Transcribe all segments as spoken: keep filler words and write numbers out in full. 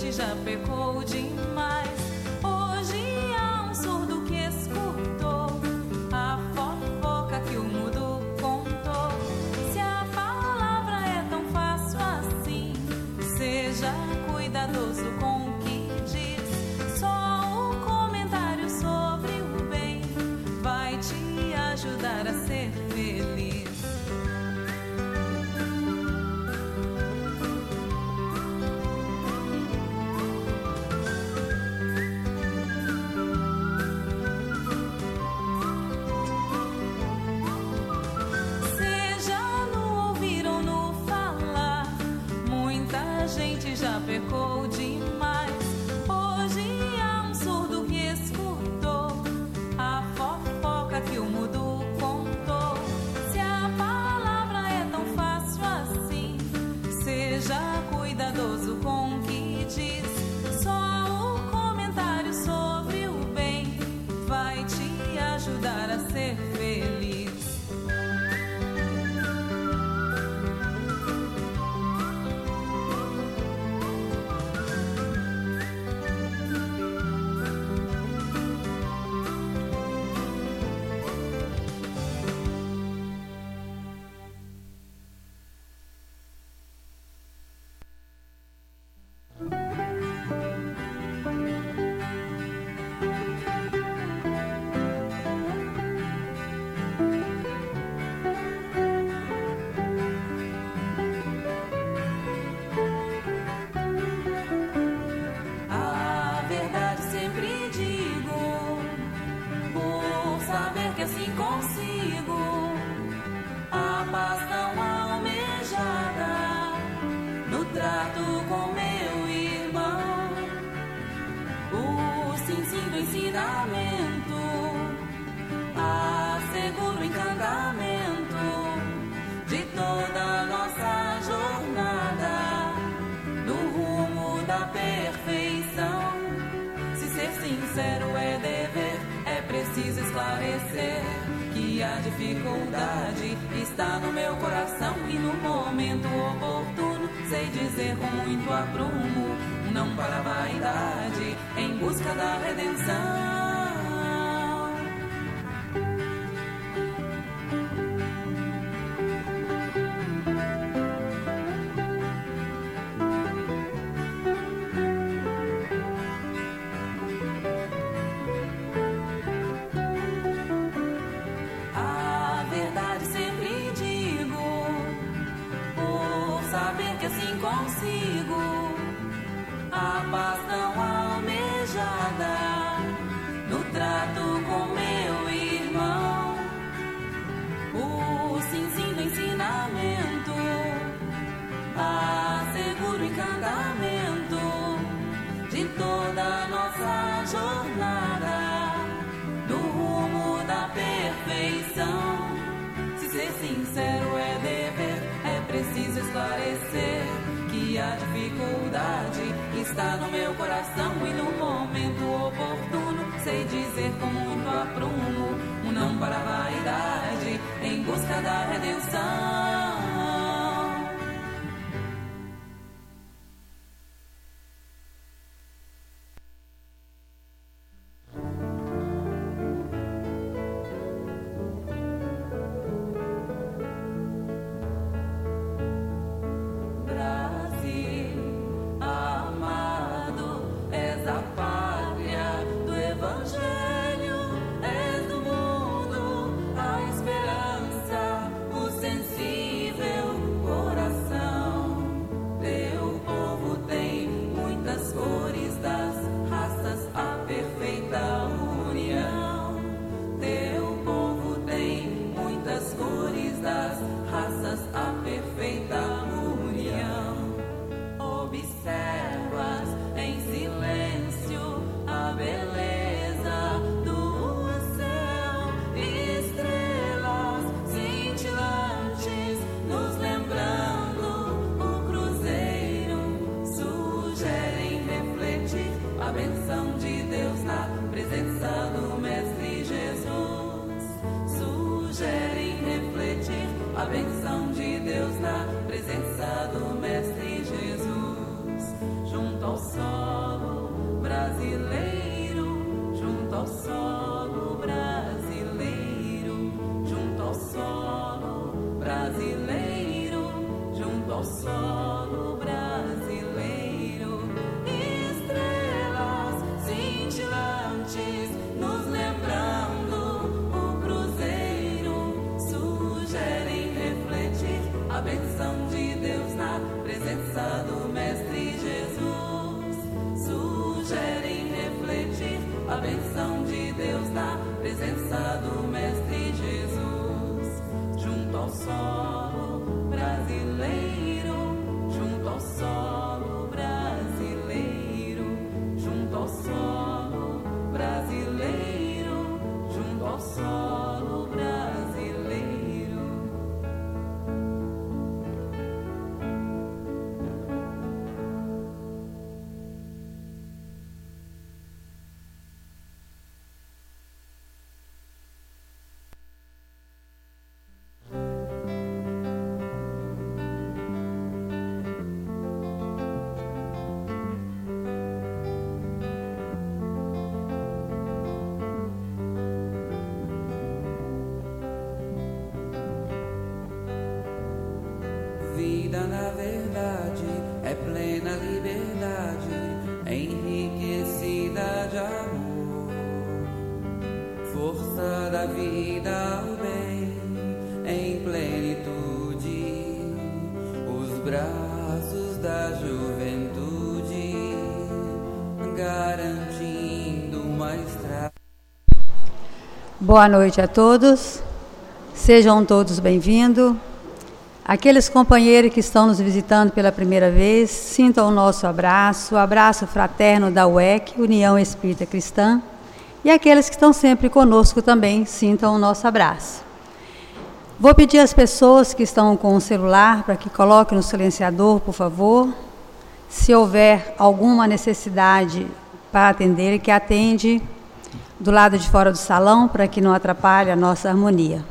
gente já pecou demais. Hoje há um surdo que escutou a fofoca que o mudo contou. Se a palavra é tão fácil assim, seja cuidadoso com o que diz. Só o comentário sobre o bem vai te ajudar a ser feliz. Já pecou demais. Hoje há um surdo que escutou a fofoca que o mudo contou. Se a palavra é tão fácil assim, seja cuidadoso com o que diz. Só o comentário sobre o bem vai te ajudar a ser feliz. Assegura o encantamento de toda a nossa jornada no rumo da perfeição. Se ser sincero é dever, é preciso esclarecer que a dificuldade está no meu coração e no momento oportuno sei dizer com muito aprumo um não para a vaidade em busca da redenção. Consigo a paz tão almejada no trato com meu irmão. O sim sim do ensinamento assegura o encantamento de toda a nossa jornada no rumo da perfeição. Se ser sincero é dever, é preciso esclarecer que a dificuldade está no meu coração e no momento oportuno sei dizer com muito aprumo um não para a vaidade em busca da redenção. A benção de Deus na presença do Mestre Jesus, junto ao sol. bênção de Deus na presença do Mestre Jesus, junto ao solo brasileiro, junto ao solo brasileiro, junto ao solo brasileiro, junto ao solo brasileiro. Vida na verdade é plena liberdade, enriquecida de amor. Força da vida, o bem em plenitude, os braços da juventude, garantindo uma estrada. Boa noite a todos, sejam todos bem-vindos. Aqueles companheiros que estão nos visitando pela primeira vez, sintam o nosso abraço, o abraço fraterno da U E C, União Espírita Cristã, e aqueles que estão sempre conosco também, sintam o nosso abraço. Vou pedir às pessoas que estão com o celular para que coloquem no silenciador, por favor. Se houver alguma necessidade para atender, que atende do lado de fora do salão, para que não atrapalhe a nossa harmonia.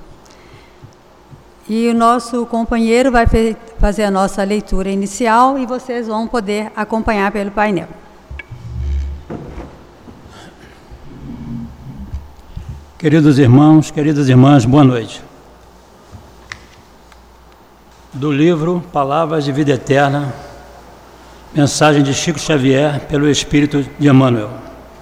E o nosso companheiro vai fazer a nossa leitura inicial e vocês vão poder acompanhar pelo painel. Queridos irmãos, queridas irmãs, boa noite. Do livro Palavras de Vida Eterna, mensagem de Chico Xavier pelo Espírito de Emmanuel.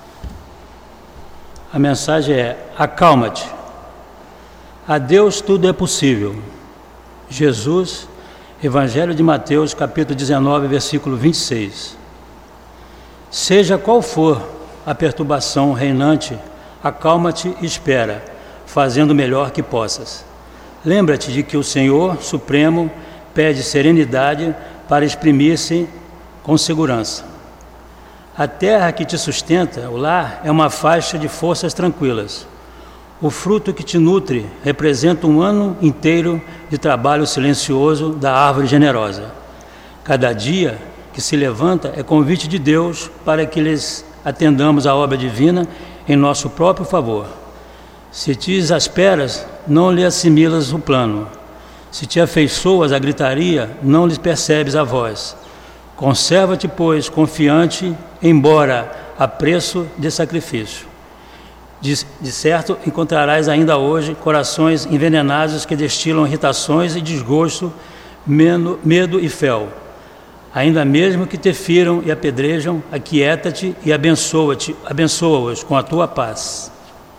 A mensagem é: acalma-te. A Deus tudo é possível. Jesus, Evangelho de Mateus, capítulo dezenove, versículo vinte e seis. Seja qual for a perturbação reinante, acalma-te e espera, fazendo o melhor que possas. Lembra-te de que o Senhor Supremo pede serenidade para exprimir-se com segurança. A terra que te sustenta, o lar, é uma faixa de forças tranquilas. O fruto que te nutre representa um ano inteiro de trabalho silencioso da árvore generosa. Cada dia que se levanta é convite de Deus para que lhes atendamos a obra divina em nosso próprio favor. Se te exasperas, não lhe assimilas o plano. Se te afeiçoas à gritaria, não lhes percebes a voz. Conserva-te, pois, confiante, embora a preço de sacrifício. De, de certo, encontrarás ainda hoje corações envenenados que destilam irritações e desgosto, medo, medo e fel. Ainda mesmo que te firam e apedrejam, aquieta-te e abençoa-te, abençoa-os com a tua paz.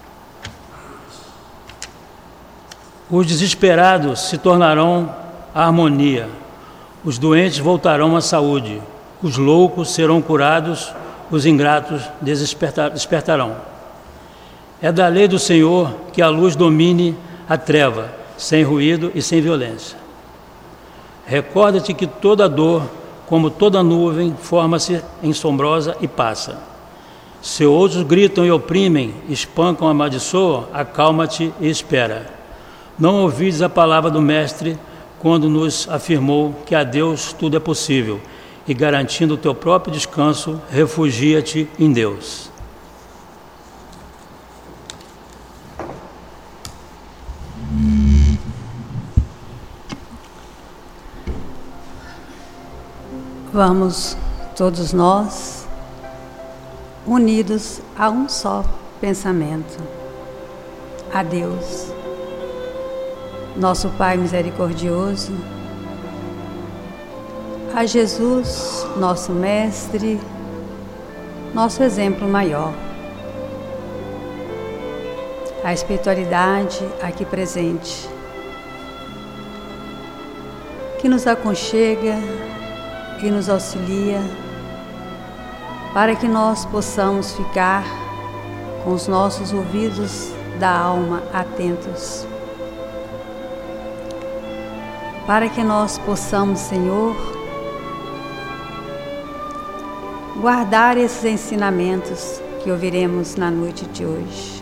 Os desesperados se tornarão a harmonia, os doentes voltarão à saúde, os loucos serão curados, os ingratos despertarão. É da lei do Senhor que a luz domine a treva, sem ruído e sem violência. Recorda-te que toda dor, como toda nuvem, forma-se em sombrosa e passa. Se outros gritam e oprimem, espancam, amaldiçoam, acalma-te e espera. Não ouvides a palavra do Mestre quando nos afirmou que a Deus tudo é possível, e garantindo o teu próprio descanso, refugia-te em Deus. Vamos, todos nós, unidos a um só pensamento, a Deus, nosso Pai misericordioso, a Jesus, nosso Mestre, nosso exemplo maior, a espiritualidade aqui presente, que nos aconchega e nos auxilia para que nós possamos ficar com os nossos ouvidos da alma atentos, para que nós possamos, Senhor, guardar esses ensinamentos que ouviremos na noite de hoje.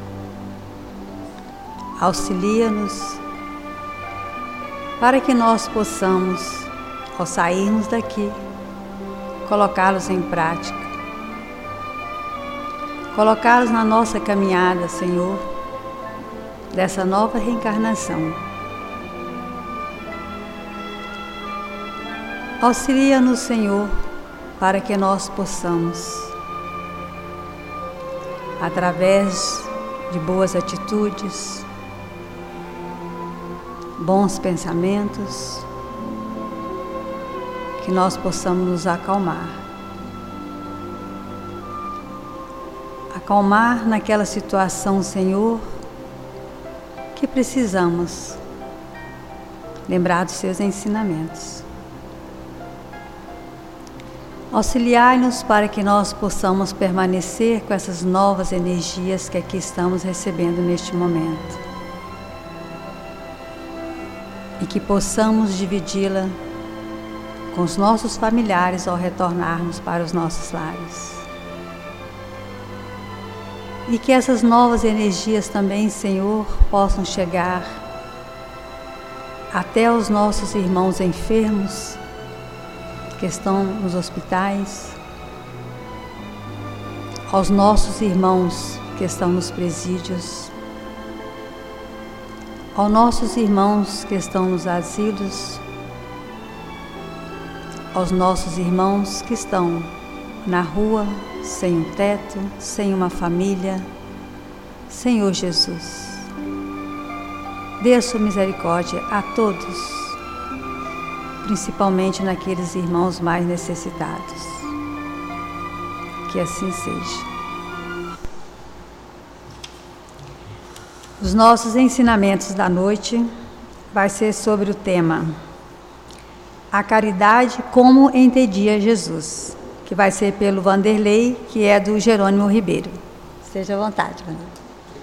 Auxilia-nos para que nós possamos, ao sairmos daqui, colocá-los em prática, colocá-los na nossa caminhada, Senhor, dessa nova reencarnação. Auxilia-nos, Senhor, para que nós possamos, através de boas atitudes, bons pensamentos, que nós possamos nos acalmar. Acalmar naquela situação, Senhor, que precisamos lembrar dos seus ensinamentos. Auxiliai-nos para que nós possamos permanecer com essas novas energias que aqui estamos recebendo neste momento. E que possamos dividi-la com os nossos familiares ao retornarmos para os nossos lares. E que essas novas energias também, Senhor, possam chegar até os nossos irmãos enfermos que estão nos hospitais, aos nossos irmãos que estão nos presídios, aos nossos irmãos que estão nos asilos, aos nossos irmãos que estão na rua, sem um teto, sem uma família. Senhor Jesus, dê a sua misericórdia a todos, principalmente naqueles irmãos mais necessitados. Que assim seja. Os nossos ensinamentos da noite vai ser sobre o tema A Caridade como entendia Jesus, que vai ser pelo Vanderlei, que é do Jerônimo Ribeiro. Esteja à vontade, Vanderlei.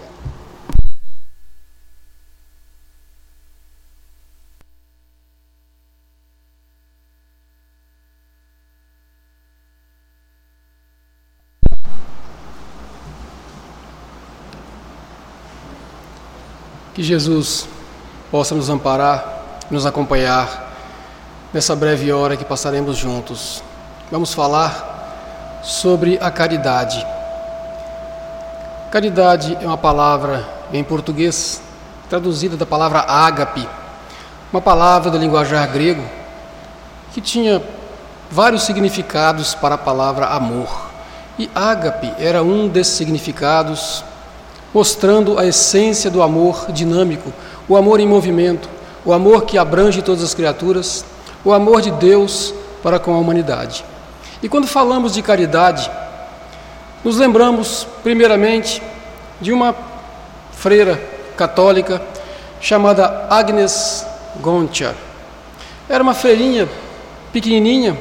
Que Jesus possa nos amparar, nos acompanhar nessa breve hora que passaremos juntos. Vamos falar sobre a caridade. Caridade é uma palavra em português traduzida da palavra ágape, uma palavra do linguajar grego que tinha vários significados para a palavra amor. E ágape era um desses significados, mostrando a essência do amor dinâmico, o amor em movimento, o amor que abrange todas as criaturas, o amor de Deus para com a humanidade. E quando falamos de caridade, nos lembramos primeiramente de uma freira católica chamada Agnes Gontiar. Era uma freirinha pequenininha,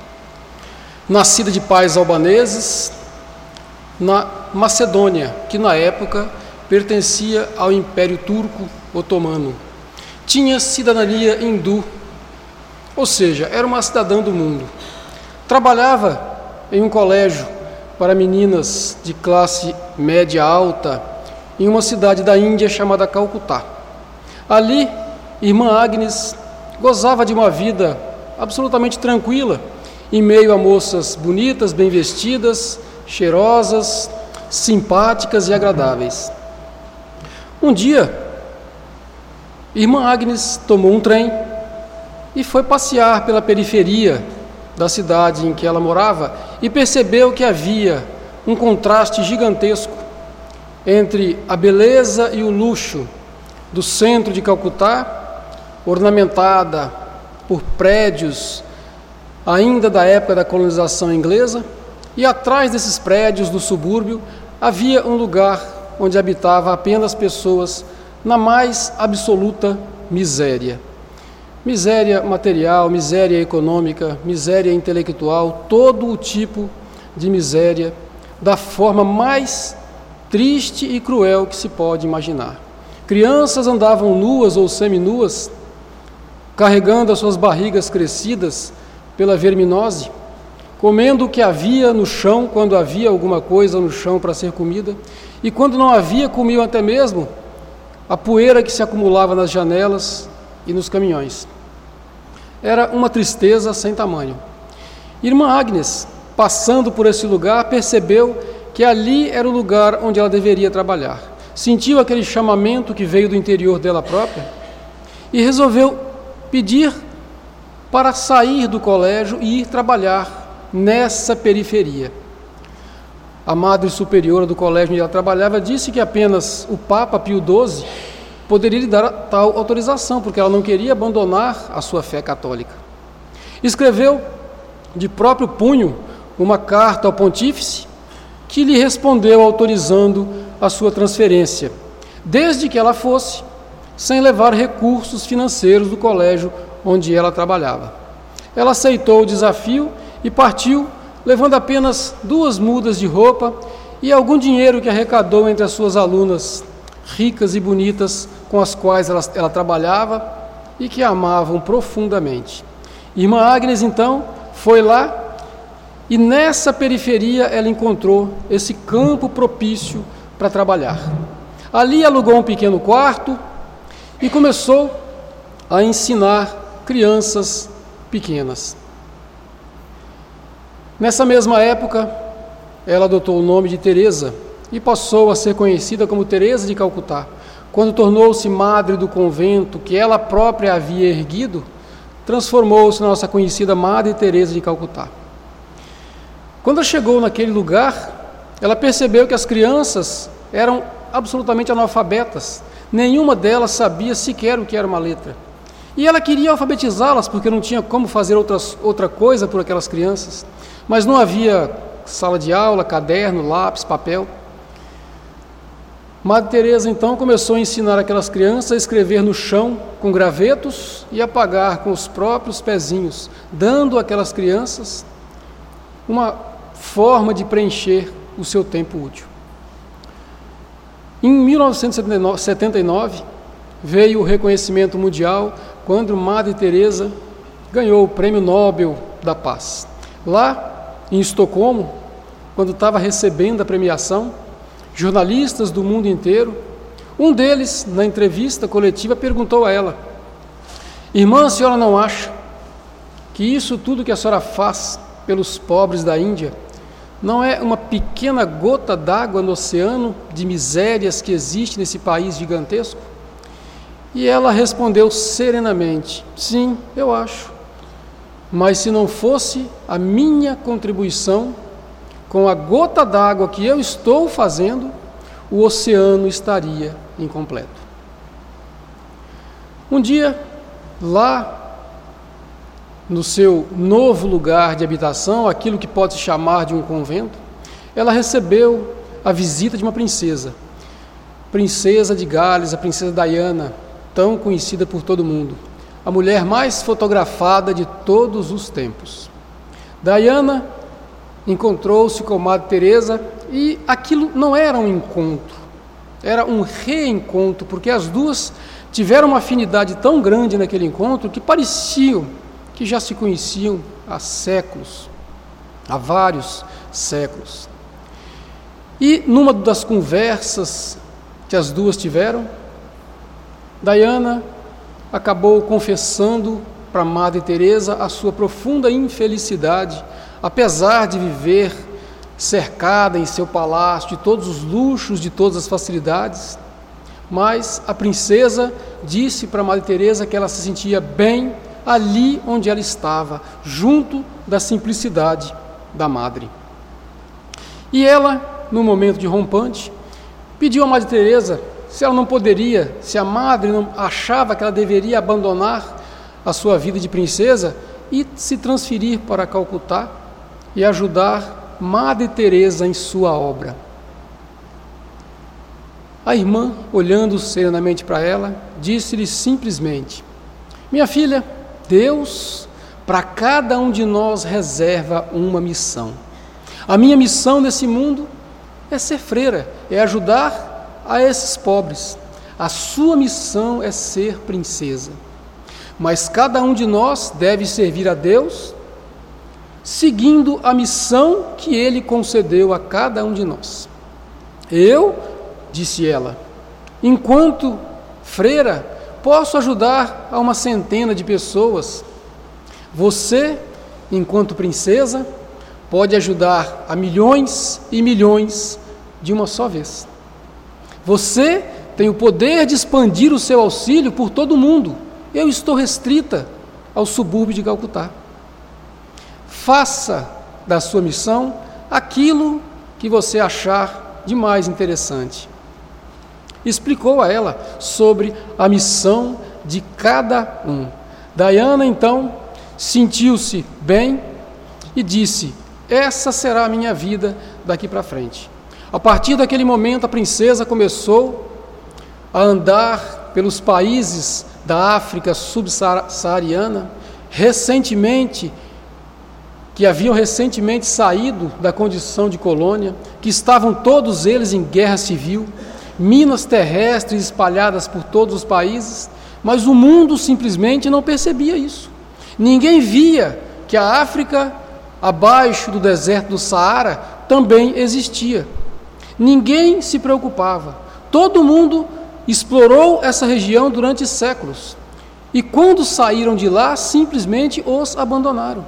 nascida de pais albaneses, na Macedônia, que na época pertencia ao Império Turco Otomano. Tinha cidadania hindu, ou seja, era uma cidadã do mundo. Trabalhava em um colégio para meninas de classe média alta em uma cidade da Índia chamada Calcutá. Ali, irmã Agnes gozava de uma vida absolutamente tranquila, em meio a moças bonitas, bem vestidas, cheirosas, simpáticas e agradáveis. Um dia, irmã Agnes tomou um trem e foi passear pela periferia da cidade em que ela morava e percebeu que havia um contraste gigantesco entre a beleza e o luxo do centro de Calcutá, ornamentada por prédios ainda da época da colonização inglesa, e atrás desses prédios do subúrbio havia um lugar onde habitava apenas pessoas na mais absoluta miséria. Miséria material, miséria econômica, miséria intelectual, todo o tipo de miséria, da forma mais triste e cruel que se pode imaginar. Crianças andavam nuas ou seminuas, carregando as suas barrigas crescidas pela verminose, comendo o que havia no chão, quando havia alguma coisa no chão para ser comida, e quando não havia, comiam até mesmo a poeira que se acumulava nas janelas e nos caminhões. Era uma tristeza sem tamanho. Irmã Agnes, passando por esse lugar, percebeu que ali era o lugar onde ela deveria trabalhar. Sentiu aquele chamamento que veio do interior dela própria e resolveu pedir para sair do colégio e ir trabalhar nessa periferia. A madre superiora do colégio onde ela trabalhava disse que apenas o Papa Pio doze poderia lhe dar tal autorização, porque ela não queria abandonar a sua fé católica. Escreveu de próprio punho uma carta ao pontífice, que lhe respondeu autorizando a sua transferência, desde que ela fosse, sem levar recursos financeiros do colégio onde ela trabalhava. Ela aceitou o desafio e partiu, levando apenas duas mudas de roupa e algum dinheiro que arrecadou entre as suas alunas ricas e bonitas com as quais ela, ela trabalhava e que a amavam profundamente. Irmã Agnes, então, foi lá e nessa periferia ela encontrou esse campo propício para trabalhar. Ali alugou um pequeno quarto e começou a ensinar crianças pequenas. Nessa mesma época, ela adotou o nome de Teresa e passou a ser conhecida como Teresa de Calcutá. Quando tornou-se madre do convento que ela própria havia erguido, transformou-se na nossa conhecida Madre Teresa de Calcutá. Quando ela chegou naquele lugar, ela percebeu que as crianças eram absolutamente analfabetas. Nenhuma delas sabia sequer o que era uma letra. E ela queria alfabetizá-las, porque não tinha como fazer outras, outra coisa por aquelas crianças. Mas não havia sala de aula, caderno, lápis, papel. Madre Teresa então começou a ensinar aquelas crianças a escrever no chão com gravetos e apagar com os próprios pezinhos, dando àquelas crianças uma forma de preencher o seu tempo útil. Em mil novecentos e setenta e nove veio o reconhecimento mundial quando Madre Teresa ganhou o Prêmio Nobel da Paz. Lá em Estocolmo, quando estava recebendo a premiação, jornalistas do mundo inteiro, um deles, na entrevista coletiva, perguntou a ela: irmã, a senhora não acha que isso tudo que a senhora faz pelos pobres da Índia não é uma pequena gota d'água no oceano de misérias que existe nesse país gigantesco? E ela respondeu serenamente: sim, eu acho, mas se não fosse a minha contribuição com a gota d'água que eu estou fazendo, o oceano estaria incompleto. Um dia, lá no seu novo lugar de habitação, aquilo que pode se chamar de um convento, ela recebeu a visita de uma princesa, princesa de Gales, a princesa Diana, tão conhecida por todo mundo, a mulher mais fotografada de todos os tempos. Diana encontrou-se com Madre Teresa e aquilo não era um encontro, era um reencontro, porque as duas tiveram uma afinidade tão grande naquele encontro que pareciam que já se conheciam há séculos, há vários séculos. E numa das conversas que as duas tiveram, Diana acabou confessando para Madre Teresa a sua profunda infelicidade, apesar de viver cercada em seu palácio de todos os luxos, de todas as facilidades. Mas a princesa disse para Madre Teresa que ela se sentia bem ali onde ela estava, junto da simplicidade da Madre. E ela, no momento de rompante, pediu a Madre Teresa se ela não poderia, se a Madre não achava que ela deveria abandonar a sua vida de princesa e se transferir para Calcutá e ajudar Madre Teresa em sua obra. A irmã, olhando serenamente para ela, disse-lhe simplesmente: minha filha, Deus para cada um de nós reserva uma missão. A minha missão nesse mundo é ser freira, é ajudar a esses pobres. A sua missão é ser princesa. Mas cada um de nós deve servir a Deus seguindo a missão que Ele concedeu a cada um de nós. Eu, disse ela, enquanto freira, posso ajudar a uma centena de pessoas. Você, enquanto princesa, pode ajudar a milhões e milhões de uma só vez. Você tem o poder de expandir o seu auxílio por todo o mundo. Eu estou restrita ao subúrbio de Calcutá. Faça da sua missão aquilo que você achar de mais interessante. Explicou a ela sobre a missão de cada um. Diana, então, sentiu-se bem e disse: essa será a minha vida daqui para frente. A partir daquele momento, a princesa começou a andar pelos países da África subsaariana, recentemente, que haviam recentemente saído da condição de colônia, que estavam todos eles em guerra civil, minas terrestres espalhadas por todos os países, mas o mundo simplesmente não percebia isso. Ninguém via que a África, abaixo do deserto do Saara, também existia. Ninguém se preocupava. Todo mundo explorou essa região durante séculos. E quando saíram de lá, simplesmente os abandonaram.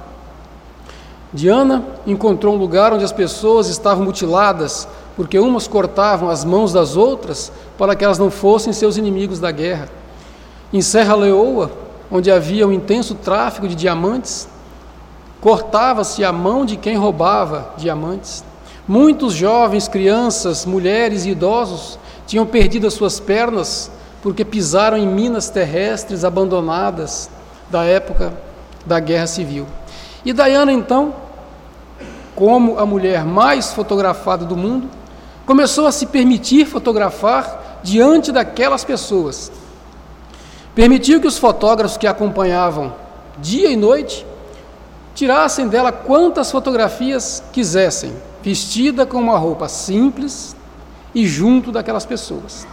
Diana encontrou um lugar onde as pessoas estavam mutiladas, porque umas cortavam as mãos das outras para que elas não fossem seus inimigos da guerra. Em Serra Leoa, onde havia um intenso tráfico de diamantes, cortava-se a mão de quem roubava diamantes. Muitos jovens, crianças, mulheres e idosos tinham perdido as suas pernas porque pisaram em minas terrestres abandonadas da época da Guerra Civil. E Diana, então, como a mulher mais fotografada do mundo, começou a se permitir fotografar diante daquelas pessoas. Permitiu que os fotógrafos que a acompanhavam dia e noite tirassem dela quantas fotografias quisessem, vestida com uma roupa simples e junto daquelas pessoas.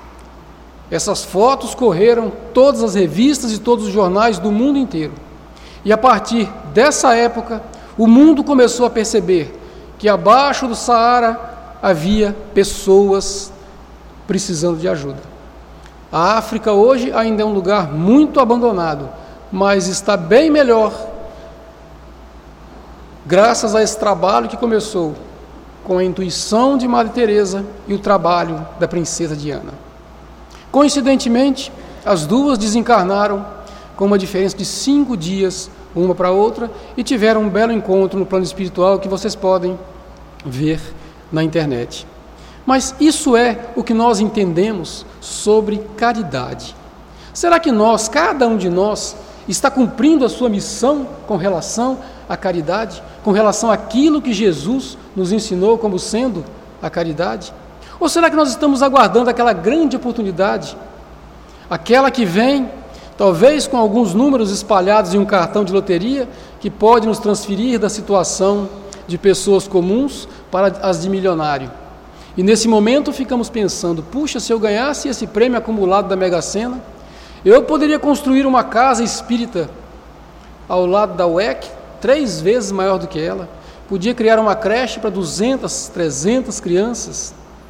Essas fotos correram todas as revistas e todos os jornais do mundo inteiro. E a partir dessa época, o mundo começou a perceber que abaixo do Saara havia pessoas precisando de ajuda. A África hoje ainda é um lugar muito abandonado, mas está bem melhor graças a esse trabalho que começou com a intuição de Madre Teresa e o trabalho da princesa Diana. Coincidentemente, as duas desencarnaram com uma diferença de cinco dias uma para a outra e tiveram um belo encontro no plano espiritual que vocês podem ver na internet. Mas isso é o que nós entendemos sobre caridade. Será que nós, cada um de nós, está cumprindo a sua missão com relação à caridade, com relação àquilo que Jesus nos ensinou como sendo a caridade? Ou será que nós estamos aguardando aquela grande oportunidade, aquela que vem, talvez com alguns números espalhados em um cartão de loteria, que pode nos transferir da situação de pessoas comuns para as de milionário? E nesse momento ficamos pensando, puxa, se eu ganhasse esse prêmio acumulado da Mega Sena, eu poderia construir uma casa espírita ao lado da U E C, três vezes maior do que ela, podia criar uma creche para duzentas, trezentas crianças.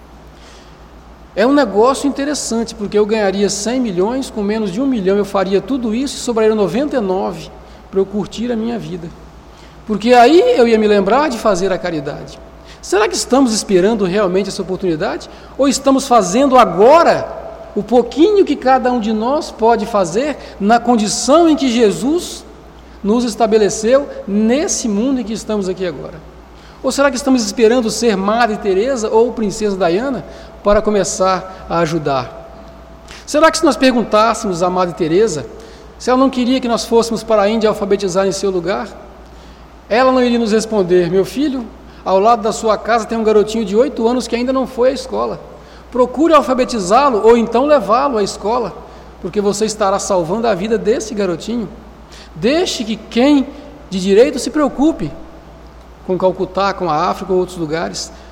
É um negócio interessante, porque eu ganharia cem milhões, com menos de um milhão eu faria tudo isso e sobraria noventa e nove para eu curtir a minha vida. Porque aí eu ia me lembrar de fazer a caridade. Será que estamos esperando realmente essa oportunidade? Ou estamos fazendo agora o pouquinho que cada um de nós pode fazer na condição em que Jesus nos estabeleceu nesse mundo em que estamos aqui agora? Ou será que estamos esperando ser Madre Teresa ou Princesa Diana para começar a ajudar? Será que se nós perguntássemos à Madre Teresa se ela não queria que nós fôssemos para a Índia alfabetizar em seu lugar, ela não iria nos responder: meu filho, ao lado da sua casa tem um garotinho de oito anos que ainda não foi à escola. Procure alfabetizá-lo ou então levá-lo à escola, porque você estará salvando a vida desse garotinho. Deixe que quem de direito se preocupe com Calcutá, com a África ou outros lugares.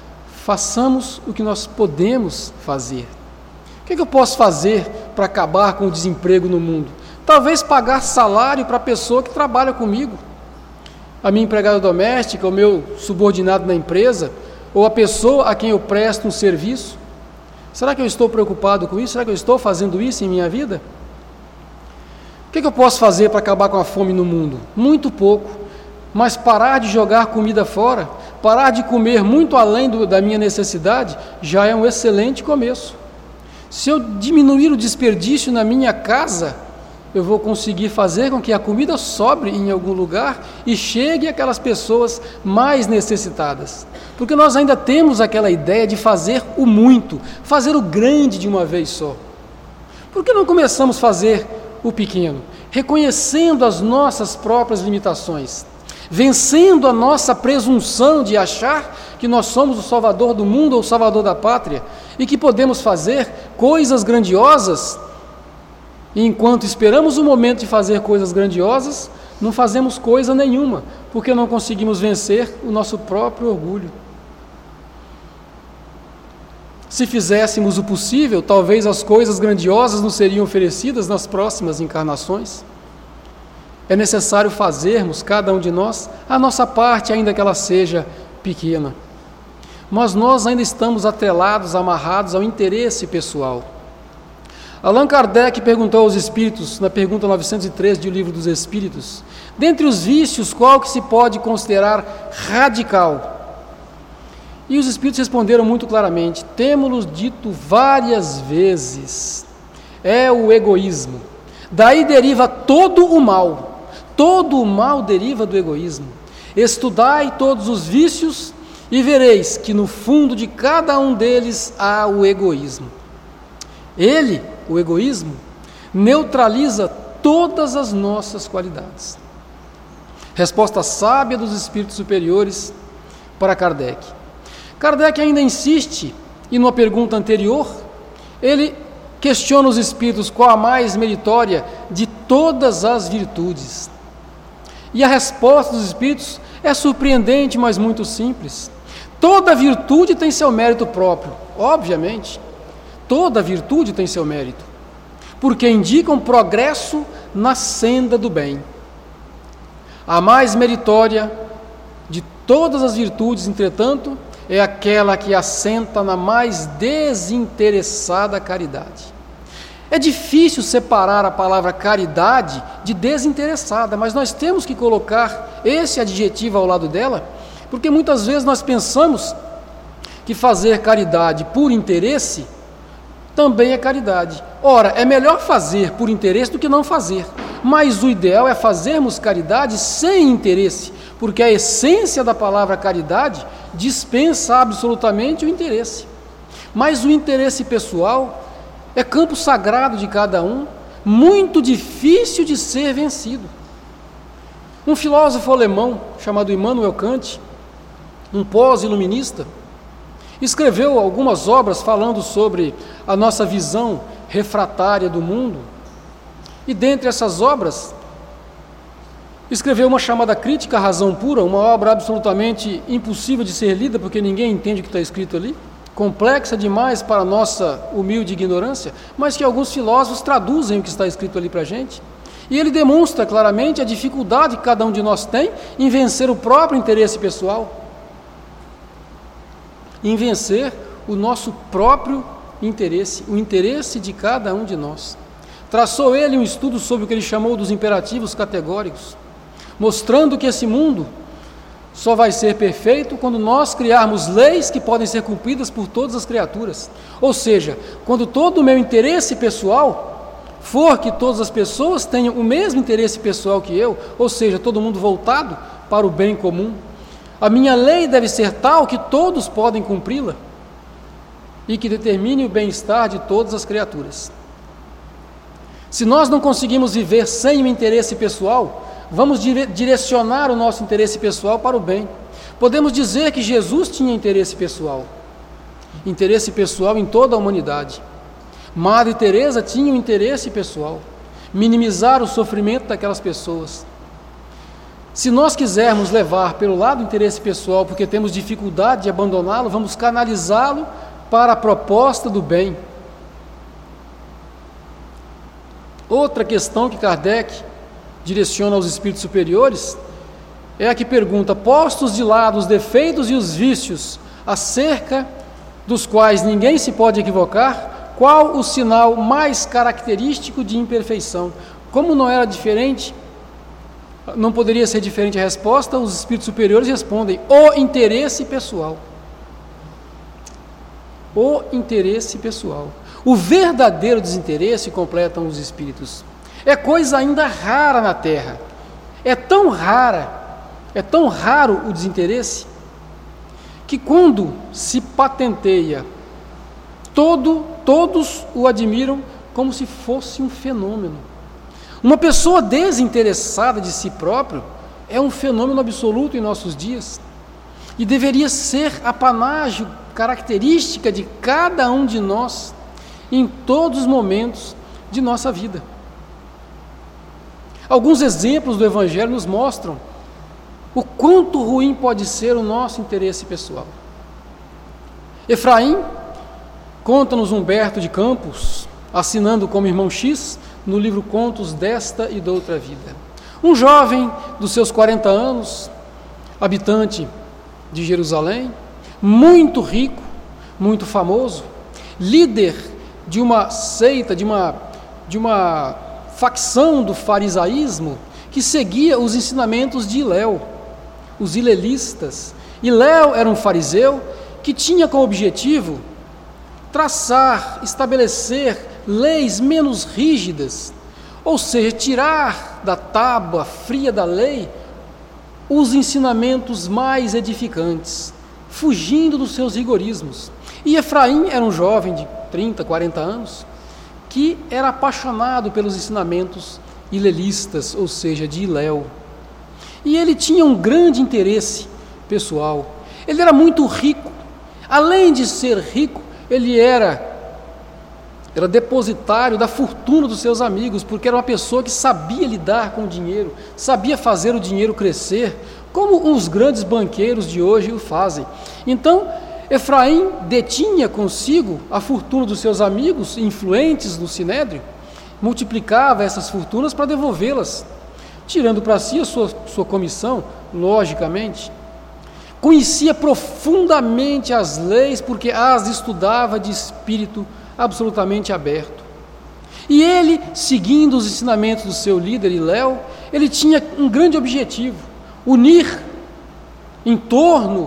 façamos o que nós podemos fazer. O que é que eu posso fazer para acabar com o desemprego no mundo? Talvez pagar salário para a pessoa que trabalha comigo, a minha empregada doméstica, o meu subordinado na empresa, ou a pessoa a quem eu presto um serviço. Será que eu estou preocupado com isso? Será que eu estou fazendo isso em minha vida? O que é que eu posso fazer para acabar com a fome no mundo? Muito pouco, mas parar de jogar comida fora, parar de comer muito além do, da minha necessidade, já é um excelente começo. Se eu diminuir o desperdício na minha casa, eu vou conseguir fazer com que a comida sobre em algum lugar e chegue àquelas pessoas mais necessitadas. Porque nós ainda temos aquela ideia de fazer o muito, fazer o grande de uma vez só. Por que não começamos a fazer o pequeno, reconhecendo as nossas próprias limitações, vencendo a nossa presunção de achar que nós somos o salvador do mundo ou o salvador da pátria e que podemos fazer coisas grandiosas? E enquanto esperamos o momento de fazer coisas grandiosas, não fazemos coisa nenhuma, porque não conseguimos vencer o nosso próprio orgulho. Se fizéssemos o possível, talvez as coisas grandiosas nos seriam oferecidas nas próximas encarnações. É necessário fazermos, cada um de nós, a nossa parte, ainda que ela seja pequena. Mas nós ainda estamos atrelados, amarrados ao interesse pessoal. Allan Kardec perguntou aos espíritos, na pergunta novecentos e três do Livro dos Espíritos, dentre os vícios, qual que se pode considerar radical? E os espíritos responderam muito claramente: temos-los dito várias vezes, é o egoísmo. Daí deriva todo o mal, todo o mal deriva do egoísmo. Estudai todos os vícios e vereis que no fundo de cada um deles há o egoísmo. Ele, o egoísmo, neutraliza todas as nossas qualidades. Resposta sábia dos espíritos superiores para Kardec. Kardec ainda insiste, e numa pergunta anterior, ele questiona os espíritos qual a mais meritória de todas as virtudes. E a resposta dos espíritos é surpreendente, mas muito simples. Toda virtude tem seu mérito próprio, obviamente. Toda virtude tem seu mérito, porque indicam progresso na senda do bem. A mais meritória de todas as virtudes, entretanto, é aquela que assenta na mais desinteressada caridade. É difícil separar a palavra caridade de desinteressada, mas nós temos que colocar esse adjetivo ao lado dela, porque muitas vezes nós pensamos que fazer caridade por interesse também é caridade. Ora, é melhor fazer por interesse do que não fazer, mas o ideal é fazermos caridade sem interesse, porque a essência da palavra caridade dispensa absolutamente o interesse. Mas o interesse pessoal é campo sagrado de cada um, muito difícil de ser vencido. Um filósofo alemão chamado Immanuel Kant, um pós-iluminista, escreveu algumas obras falando sobre a nossa visão refratária do mundo, e dentre essas obras escreveu uma chamada Crítica à Razão Pura, uma obra absolutamente impossível de ser lida, porque ninguém entende o que está escrito ali, complexa demais para a nossa humilde ignorância, mas que alguns filósofos traduzem o que está escrito ali para a gente. E ele demonstra claramente a dificuldade que cada um de nós tem em vencer o próprio interesse pessoal, em vencer o nosso próprio interesse, o interesse de cada um de nós. Traçou ele um estudo sobre o que ele chamou dos imperativos categóricos, mostrando que esse mundo só vai ser perfeito quando nós criarmos leis que podem ser cumpridas por todas as criaturas. Ou seja, quando todo o meu interesse pessoal for que todas as pessoas tenham o mesmo interesse pessoal que eu, ou seja, todo mundo voltado para o bem comum, a minha lei deve ser tal que todos podem cumpri-la e que determine o bem-estar de todas as criaturas. Se nós não conseguimos viver sem o interesse pessoal, vamos dire- direcionar o nosso interesse pessoal para o bem. Podemos dizer que Jesus tinha interesse pessoal, interesse pessoal em toda a humanidade. Madre Teresa tinha um interesse pessoal, minimizar o sofrimento daquelas pessoas. Se nós quisermos levar pelo lado do interesse pessoal, porque temos dificuldade de abandoná-lo, vamos canalizá-lo para a proposta do bem. Outra questão que Kardec direciona aos espíritos superiores é a que pergunta: postos de lado os defeitos e os vícios, acerca dos quais ninguém se pode equivocar, qual o sinal mais característico de imperfeição? Como não era diferente, não poderia ser diferente a resposta, os espíritos superiores respondem: o interesse pessoal. O interesse pessoal. O verdadeiro desinteresse, completam os espíritos, é coisa ainda rara na Terra. É tão rara, é tão raro o desinteresse, que quando se patenteia, todo, todos o admiram como se fosse um fenômeno. Uma pessoa desinteressada de si próprio é um fenômeno absoluto em nossos dias e deveria ser apanágio, característica de cada um de nós em todos os momentos de nossa vida. Alguns exemplos do Evangelho nos mostram o quanto ruim pode ser o nosso interesse pessoal. Efraim, conta-nos Humberto de Campos, assinando como irmão X, no livro Contos desta e Doutra Vida. Um jovem dos seus quarenta anos, habitante de Jerusalém, muito rico, muito famoso, líder de uma seita, de uma, de uma facção do farisaísmo que seguia os ensinamentos de Hilel, os hilelistas. Hilel era um fariseu que tinha como objetivo traçar, estabelecer leis menos rígidas, ou seja, tirar da tábua fria da lei os ensinamentos mais edificantes, fugindo dos seus rigorismos. E Efraim era um jovem de trinta, quarenta anos, que era apaixonado pelos ensinamentos hilelistas, ou seja, de Hilel. E ele tinha um grande interesse pessoal. Ele era muito rico. Além de ser rico, ele era, era depositário da fortuna dos seus amigos, porque era uma pessoa que sabia lidar com o dinheiro, sabia fazer o dinheiro crescer, como os grandes banqueiros de hoje o fazem. Então, Efraim detinha consigo a fortuna dos seus amigos influentes no Sinédrio, multiplicava essas fortunas para devolvê-las, tirando para si a sua, sua comissão, logicamente. Conhecia profundamente as leis, porque as estudava de espírito absolutamente aberto. E ele, seguindo os ensinamentos do seu líder Hilel, ele tinha um grande objetivo: unir em torno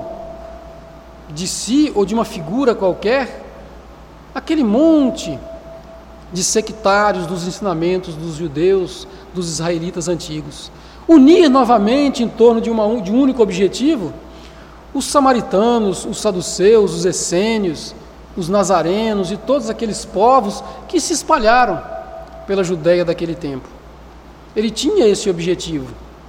de si ou de uma figura qualquer aquele monte de sectários dos ensinamentos dos judeus, dos israelitas antigos. Unir novamente em torno de, uma, de um único objetivo os samaritanos, os saduceus, os essênios, os nazarenos e todos aqueles povos que se espalharam pela Judéia daquele tempo. Ele tinha esse objetivo.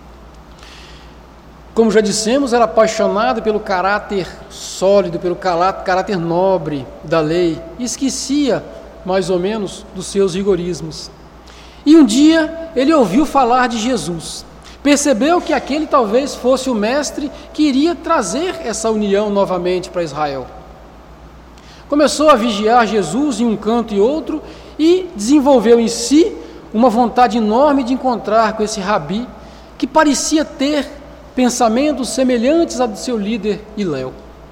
Como já dissemos, era apaixonado pelo caráter sólido, pelo caráter nobre da lei, e esquecia, mais ou menos, dos seus rigorismos. E um dia ele ouviu falar de Jesus. Percebeu que aquele talvez fosse o mestre que iria trazer essa união novamente para Israel. Começou a vigiar Jesus em um canto e outro e desenvolveu em si uma vontade enorme de encontrar com esse rabi que parecia ter pensamentos semelhantes ao do seu líder Hilel.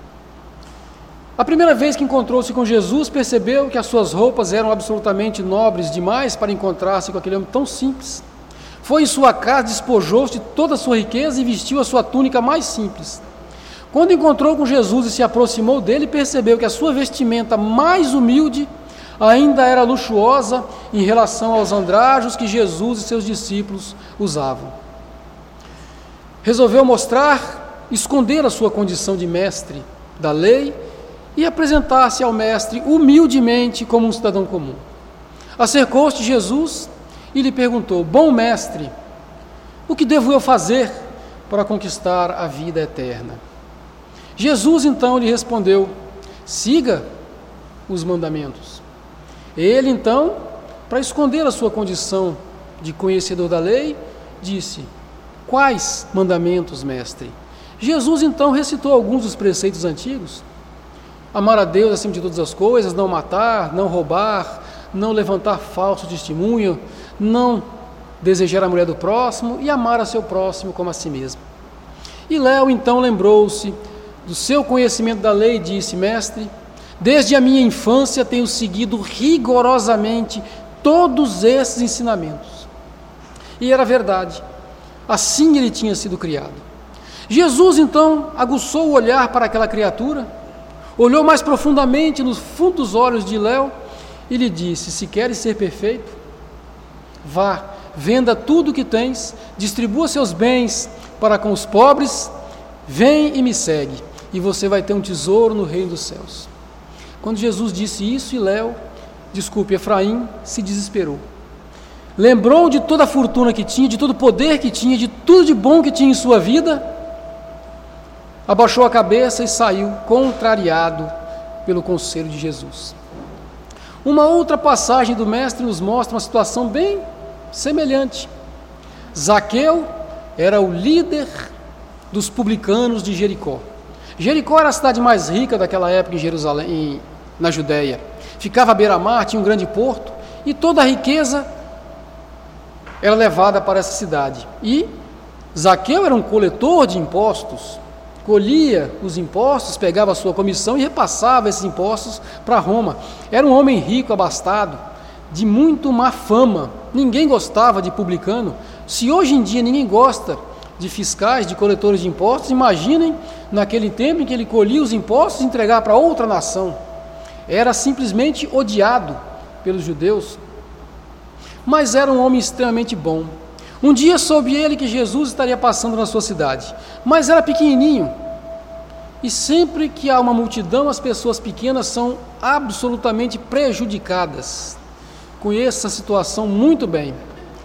A primeira vez que encontrou-se com Jesus, percebeu que as suas roupas eram absolutamente nobres demais para encontrar-se com aquele homem tão simples. Foi em sua casa, despojou-se de toda a sua riqueza e vestiu a sua túnica mais simples. Quando encontrou com Jesus e se aproximou dele, percebeu que a sua vestimenta mais humilde ainda era luxuosa em relação aos andrajos que Jesus e seus discípulos usavam. Resolveu mostrar, esconder a sua condição de mestre da lei e apresentar-se ao mestre humildemente como um cidadão comum. Acercou-se de Jesus e lhe perguntou: bom mestre, o que devo eu fazer para conquistar a vida eterna? Jesus então lhe respondeu: siga os mandamentos. Ele então, para esconder a sua condição de conhecedor da lei, disse: Quais mandamentos, mestre? Jesus então recitou alguns dos preceitos antigos. Amar a Deus acima de todas as coisas, não matar, não roubar, não levantar falso testemunho, não desejar a mulher do próximo e amar a seu próximo como a si mesmo. E Léo então lembrou-se do seu conhecimento da lei e disse: mestre, desde a minha infância tenho seguido rigorosamente todos esses ensinamentos. E era verdade, assim ele tinha sido criado. Jesus então aguçou o olhar para aquela criatura, olhou mais profundamente no fundo dos olhos de Léo e lhe disse: se queres ser perfeito, vá, venda tudo o que tens, distribua seus bens para com os pobres, vem e me segue, e você vai ter um tesouro no reino dos céus. Quando Jesus disse isso, e Léo, desculpe, Efraim, se desesperou. Lembrou de toda a fortuna que tinha, de todo o poder que tinha, de tudo de bom que tinha em sua vida, abaixou a cabeça e saiu contrariado pelo conselho de Jesus. Uma outra passagem do Mestre nos mostra uma situação bem semelhante. Zaqueu era o líder dos publicanos de Jericó. Jericó era a cidade mais rica daquela época em Jerusalém, em, na Judéia. Ficava à beira-mar, tinha um grande porto, e toda a riqueza era levada para essa cidade. E Zaqueu era um coletor de impostos, colhia os impostos, pegava a sua comissão e repassava esses impostos para Roma. Era um homem rico, abastado, de muito má fama. Ninguém gostava de publicano. Se hoje em dia ninguém gosta de fiscais, de coletores de impostos, imaginem naquele tempo em que ele colhia os impostos e entregava para outra nação. Era simplesmente odiado pelos judeus. Mas era um homem extremamente bom. Um dia soube ele que Jesus estaria passando na sua cidade, mas era pequenininho. E sempre que há uma multidão, as pessoas pequenas são absolutamente prejudicadas. Conheço essa situação muito bem.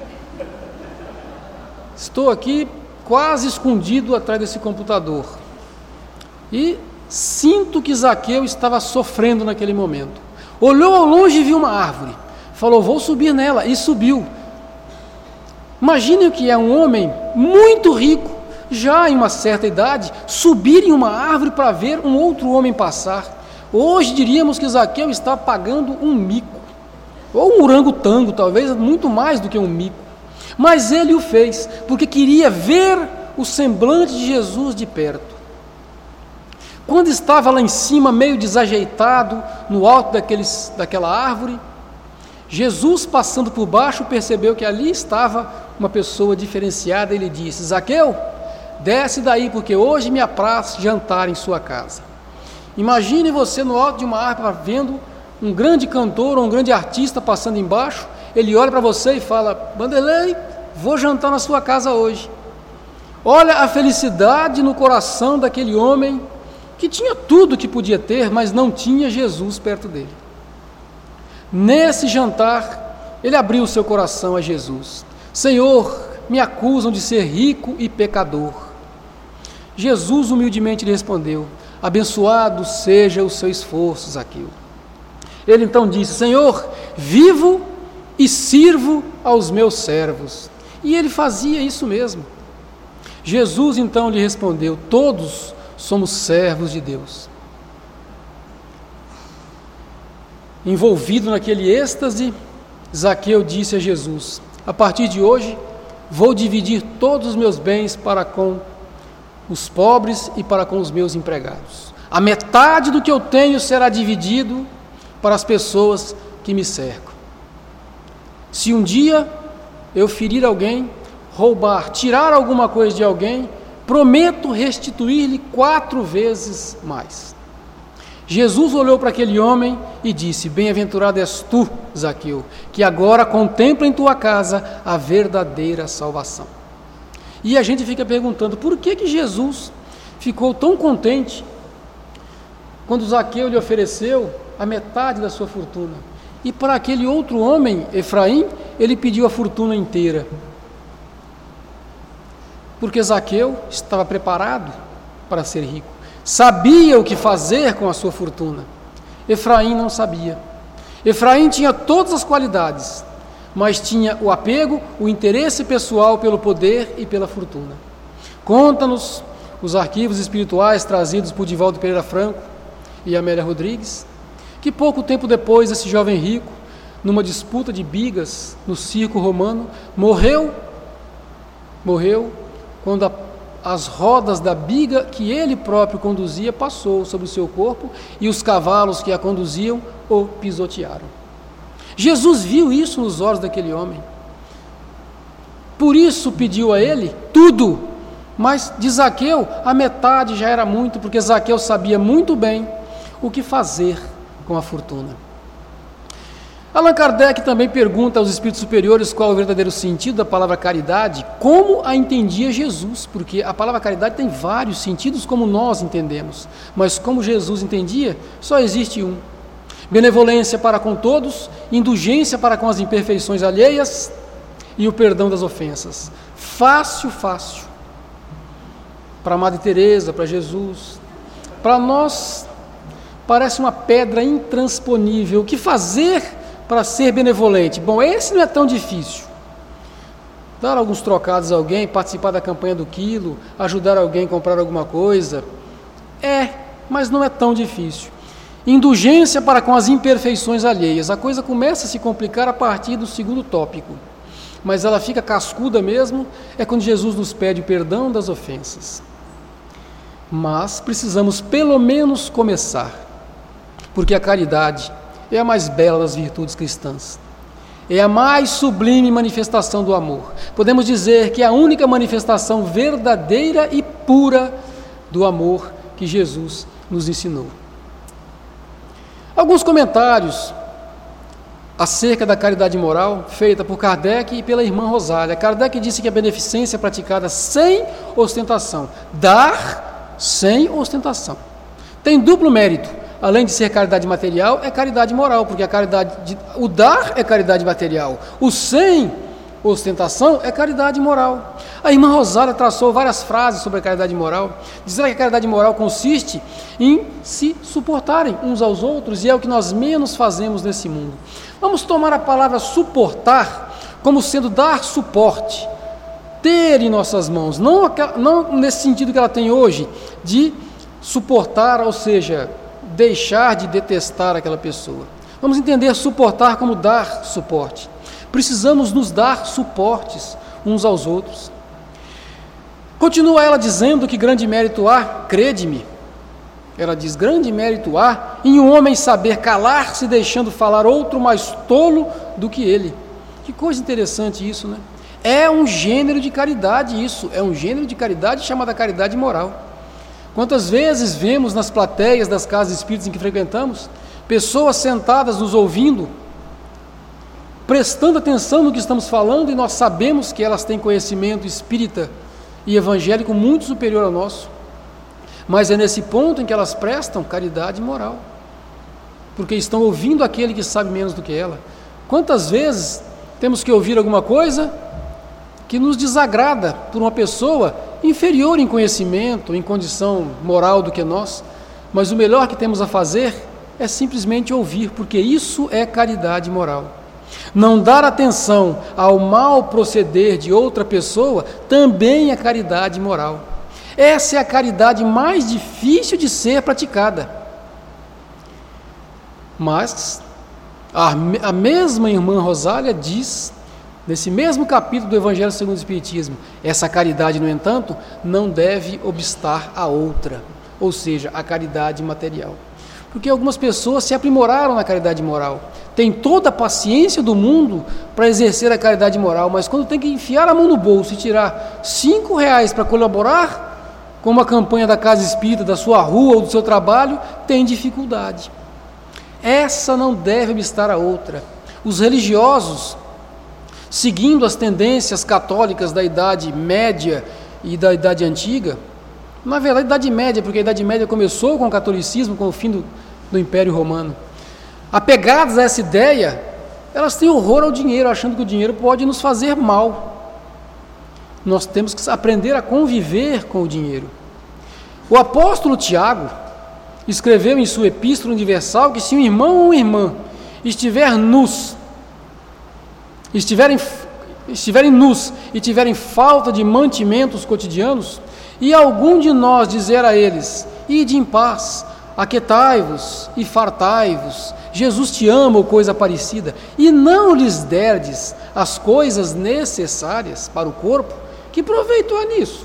Estou aqui quase escondido atrás desse computador. E sinto que Zaqueu estava sofrendo naquele momento. Olhou ao longe e viu uma árvore. Falou: vou subir nela. E subiu. Imagine o que é um homem muito rico, já em uma certa idade, subir em uma árvore para ver um outro homem passar. Hoje diríamos que Zaqueu está pagando um mico, ou um orangotango, talvez muito mais do que um mico. Mas ele o fez, porque queria ver o semblante de Jesus de perto. Quando estava lá em cima, meio desajeitado, no alto daqueles, daquela árvore, Jesus, passando por baixo, percebeu que ali estava uma pessoa diferenciada. Ele disse: Zaqueu, desce daí, porque hoje me apraz jantar em sua casa. Imagine você no alto de uma árvore, vendo um grande cantor ou um grande artista passando embaixo. Ele olha para você e fala: Vanderlei, vou jantar na sua casa hoje. Olha a felicidade no coração daquele homem que tinha tudo que podia ter, mas não tinha Jesus perto dele. Nesse jantar, ele abriu o seu coração a Jesus. Senhor, me acusam de ser rico e pecador. Jesus humildemente lhe respondeu: abençoado seja o seu esforço, Zaqueu. Ele então disse: Senhor, vivo e sirvo aos meus servos. E ele fazia isso mesmo. Jesus então lhe respondeu: todos somos servos de Deus. Envolvido naquele êxtase, Zaqueu disse a Jesus: a partir de hoje, vou dividir todos os meus bens para com os pobres e para com os meus empregados. A metade do que eu tenho será dividido para as pessoas que me cercam. Se um dia eu ferir alguém, roubar, tirar alguma coisa de alguém, prometo restituir-lhe quatro vezes mais. Jesus olhou para aquele homem e disse: bem-aventurado és tu, Zaqueu, que agora contempla em tua casa a verdadeira salvação. E a gente fica perguntando, por que que Jesus ficou tão contente quando Zaqueu lhe ofereceu a metade da sua fortuna? E para aquele outro homem, Efraim, ele pediu a fortuna inteira. Porque Zaqueu estava preparado para ser rico. Sabia o que fazer com a sua fortuna. Efraim não sabia. Efraim tinha todas as qualidades, mas tinha o apego, o interesse pessoal pelo poder e pela fortuna. Conta-nos os arquivos espirituais trazidos por Divaldo Pereira Franco e Amélia Rodrigues, que pouco tempo depois esse jovem rico, numa disputa de bigas no circo romano, morreu, morreu quando a, as rodas da biga que ele próprio conduzia passou sobre o seu corpo e os cavalos que a conduziam o pisotearam. Jesus viu isso nos olhos daquele homem. Por isso pediu a ele tudo, mas de Zaqueu a metade já era muito, porque Zaqueu sabia muito bem o que fazer com a fortuna. Allan Kardec também pergunta aos espíritos superiores qual é o verdadeiro sentido da palavra caridade, como a entendia Jesus, porque a palavra caridade tem vários sentidos como nós entendemos, mas como Jesus entendia, só existe um: benevolência para com todos, indulgência para com as imperfeições alheias e o perdão das ofensas. Fácil, fácil. Para a Madre Teresa, para Jesus, para nós parece uma pedra intransponível. O que fazer para ser benevolente? Bom, esse não é tão difícil. Dar alguns trocados a alguém, participar da campanha do quilo, ajudar alguém a comprar alguma coisa, é, mas não é tão difícil. Indulgência para com as imperfeições alheias. A coisa começa a se complicar a partir do segundo tópico, mas ela fica cascuda mesmo, é quando Jesus nos pede o perdão das ofensas. Mas precisamos pelo menos começar, porque a caridade é a mais bela das virtudes cristãs. É a mais sublime manifestação do amor. Podemos dizer que é a única manifestação verdadeira e pura do amor que Jesus nos ensinou. Alguns comentários acerca da caridade moral feita por Kardec e pela irmã Rosália. Kardec disse que a beneficência é praticada sem ostentação. Dar sem ostentação. Tem duplo mérito. Além de ser caridade material, é caridade moral, porque a caridade de, o dar é caridade material, o sem ostentação é caridade moral. A irmã Rosália traçou várias frases sobre a caridade moral, dizendo que a caridade moral consiste em se suportarem uns aos outros, e é o que nós menos fazemos nesse mundo. Vamos tomar a palavra suportar como sendo dar suporte, ter em nossas mãos, não, não nesse sentido que ela tem hoje, de suportar, ou seja, deixar de detestar aquela pessoa. Vamos entender suportar como dar suporte. Precisamos nos dar suportes uns aos outros. Continua ela dizendo que grande mérito há, crede-me, ela diz, grande mérito há em um homem saber calar-se deixando falar outro mais tolo do que ele. Que coisa interessante isso, né? É um gênero de caridade isso, é um gênero de caridade chamada caridade moral. Quantas vezes vemos nas plateias das casas espíritas em que frequentamos, pessoas sentadas nos ouvindo, prestando atenção no que estamos falando, e nós sabemos que elas têm conhecimento espírita e evangélico muito superior ao nosso, mas é nesse ponto em que elas prestam caridade moral, porque estão ouvindo aquele que sabe menos do que ela. Quantas vezes temos que ouvir alguma coisa que nos desagrada por uma pessoa inferior em conhecimento, em condição moral do que nós, mas o melhor que temos a fazer é simplesmente ouvir, porque isso é caridade moral. Não dar atenção ao mau proceder de outra pessoa também é caridade moral. Essa é a caridade mais difícil de ser praticada. Mas a, a mesma irmã Rosália diz, nesse mesmo capítulo do Evangelho segundo o Espiritismo, essa caridade, no entanto, não deve obstar a outra, ou seja, a caridade material. Porque algumas pessoas se aprimoraram na caridade moral, têm toda a paciência do mundo para exercer a caridade moral, mas quando tem que enfiar a mão no bolso e tirar cinco reais para colaborar com uma campanha da casa espírita, da sua rua ou do seu trabalho, tem dificuldade. Essa não deve obstar a outra. Os religiosos, seguindo as tendências católicas da Idade Média e da Idade Antiga, na verdade, Idade Média, porque a Idade Média começou com o catolicismo, com o fim do, do Império Romano. Apegadas a essa ideia, elas têm horror ao dinheiro, achando que o dinheiro pode nos fazer mal. Nós temos que aprender a conviver com o dinheiro. O apóstolo Tiago escreveu em sua Epístola Universal que se um irmão ou uma irmã estiver nus estiverem, estiverem nus e tiverem falta de mantimentos cotidianos, e algum de nós dizer a eles: ide em paz, aquietai-vos e fartai-vos, Jesus te ama, ou coisa parecida, e não lhes derdes as coisas necessárias para o corpo, que proveito há nisso?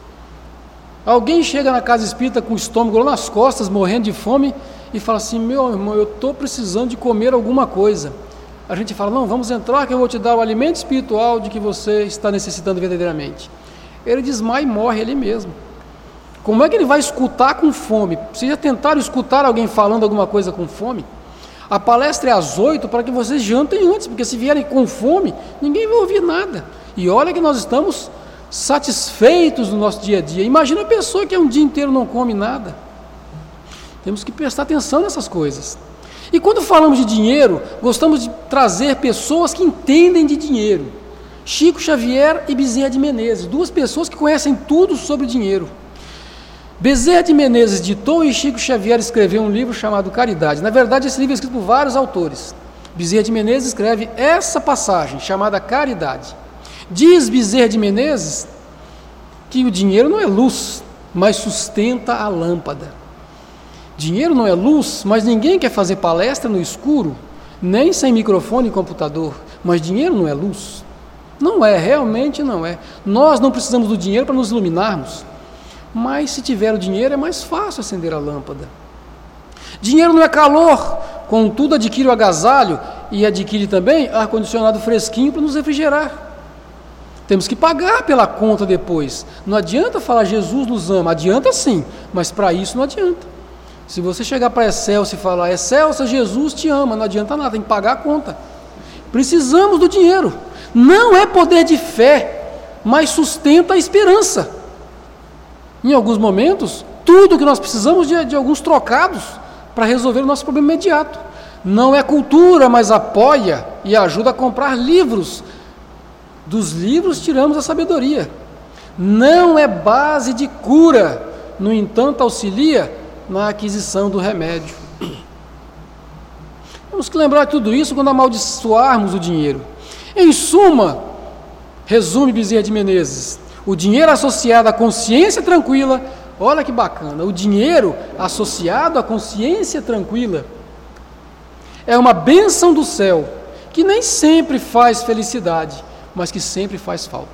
Alguém chega na casa espírita com o estômago lá nas costas, morrendo de fome, e fala assim: meu irmão, eu estou precisando de comer alguma coisa. A gente fala: não, vamos entrar que eu vou te dar o alimento espiritual de que você está necessitando verdadeiramente. Ele desmaia e morre ali mesmo. Como é que ele vai escutar com fome? Vocês já tentaram escutar alguém falando alguma coisa com fome? A palestra é às oito para que vocês jantem antes, porque se vierem com fome, ninguém vai ouvir nada. E olha que nós estamos satisfeitos no nosso dia a dia. Imagina a pessoa que um dia inteiro não come nada. Temos que prestar atenção nessas coisas. E quando falamos de dinheiro, gostamos de trazer pessoas que entendem de dinheiro. Chico Xavier e Bezerra de Menezes, duas pessoas que conhecem tudo sobre dinheiro. Bezerra de Menezes ditou e Chico Xavier escreveu um livro chamado Caridade. Na verdade, esse livro é escrito por vários autores. Bezerra de Menezes escreve essa passagem, chamada Caridade. Diz Bezerra de Menezes que o dinheiro não é luz, mas sustenta a lâmpada. Dinheiro não é luz, mas ninguém quer fazer palestra no escuro, nem sem microfone e computador. Mas dinheiro não é luz. Não é, realmente não é. Nós não precisamos do dinheiro para nos iluminarmos. Mas se tiver o dinheiro, é mais fácil acender a lâmpada. Dinheiro não é calor, contudo adquire o agasalho e adquire também ar-condicionado fresquinho para nos refrigerar. Temos que pagar pela conta depois. Não adianta falar Jesus nos ama, adianta sim, mas para isso não adianta. Se você chegar para a Excelsa e falar: Excelsa, Jesus te ama, não adianta nada, tem que pagar a conta. Precisamos do dinheiro. Não é poder de fé, mas sustenta a esperança. Em alguns momentos, tudo que nós precisamos de, de alguns trocados para resolver o nosso problema imediato. Não é cultura, mas apoia e ajuda a comprar livros. Dos livros tiramos a sabedoria. Não é base de cura, no entanto auxilia na aquisição do remédio. Temos que lembrar tudo isso quando amaldiçoarmos o dinheiro. Em suma, resume Bezerra de Menezes, o dinheiro associado à consciência tranquila, olha que bacana, o dinheiro associado à consciência tranquila é uma bênção do céu, que nem sempre faz felicidade, mas que sempre faz falta.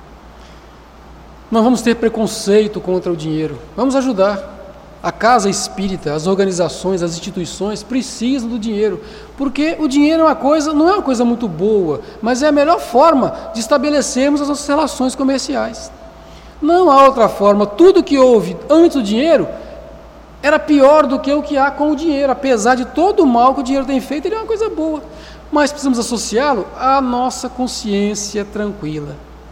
Não vamos ter preconceito contra o dinheiro, vamos ajudar. A casa espírita, as organizações, as instituições precisam do dinheiro, porque o dinheiro é uma coisa, não é uma coisa muito boa, mas é a melhor forma de estabelecermos as nossas relações comerciais. Não há outra forma. Tudo que houve antes do dinheiro era pior do que o que há com o dinheiro. Apesar de todo o mal que o dinheiro tem feito, ele é uma coisa boa, mas precisamos associá-lo à nossa consciência tranquila.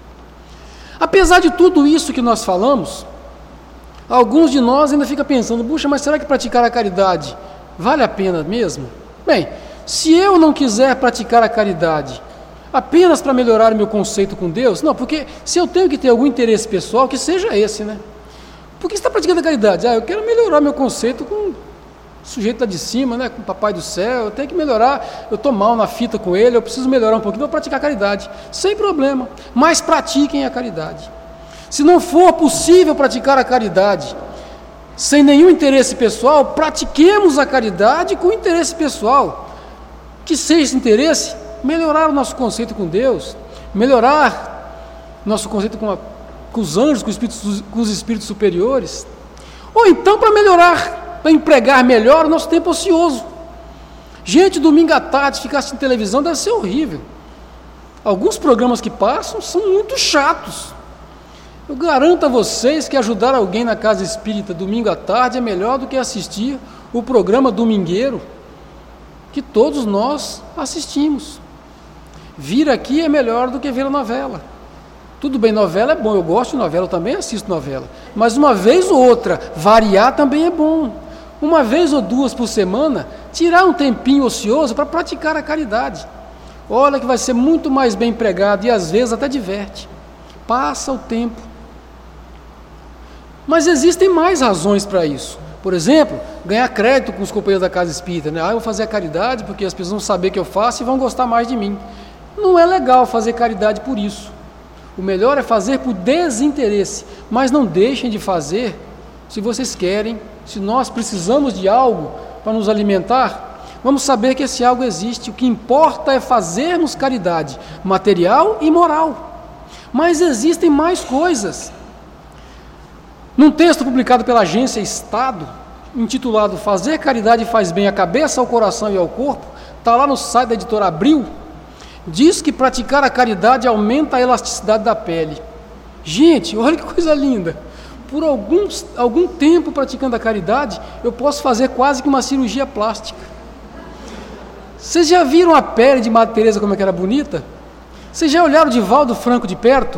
Apesar de tudo isso que nós falamos, alguns de nós ainda ficam pensando: puxa, mas será que praticar a caridade vale a pena mesmo? Bem, se eu não quiser praticar a caridade apenas para melhorar o meu conceito com Deus, não, porque se eu tenho que ter algum interesse pessoal, que seja esse, né? Por que você está praticando a caridade? Ah, eu quero melhorar meu conceito com o sujeito lá de cima, né? Com o Papai do Céu, eu tenho que melhorar, eu estou mal na fita com ele, eu preciso melhorar um pouquinho, vou praticar a caridade. Sem problema, mas pratiquem a caridade. Se não for possível praticar a caridade sem nenhum interesse pessoal, pratiquemos a caridade com interesse pessoal. Que seja esse interesse melhorar o nosso conceito com Deus, melhorar nosso conceito com, a, com os anjos, com os, espíritos, com os espíritos superiores. Ou então para melhorar, para empregar melhor o nosso tempo ocioso. Gente, domingo à tarde, ficar assistindo televisão deve ser horrível. Alguns programas que passam são muito chatos. Eu garanto a vocês que ajudar alguém na casa espírita domingo à tarde é melhor do que assistir o programa domingueiro que todos nós assistimos. Vir aqui é melhor do que ver a novela. Tudo bem, novela é bom, eu gosto de novela, eu também assisto novela. Mas uma vez ou outra, variar também é bom. Uma vez ou duas por semana, tirar um tempinho ocioso para praticar a caridade. Olha que vai ser muito mais bem empregado e às vezes até diverte. Passa o tempo. Mas existem mais razões para isso. Por exemplo, ganhar crédito com os companheiros da casa espírita, né? Ah, eu vou fazer a caridade porque as pessoas vão saber que eu faço e vão gostar mais de mim. Não é legal fazer caridade por isso. O melhor é fazer por desinteresse, mas não deixem de fazer se vocês querem, se nós precisamos de algo para nos alimentar, vamos saber que esse algo existe. O que importa é fazermos caridade material e moral. Mas existem mais coisas. Num texto publicado pela agência Estado, intitulado Fazer Caridade Faz Bem à Cabeça, ao Coração e ao Corpo, está lá no site da editora Abril, diz que praticar a caridade aumenta a elasticidade da pele. Gente, olha que coisa linda! Por alguns, algum tempo praticando a caridade, eu posso fazer quase que uma cirurgia plástica. Vocês já viram a pele de Madre Teresa como é que era bonita? Vocês já olharam o Divaldo Franco de perto?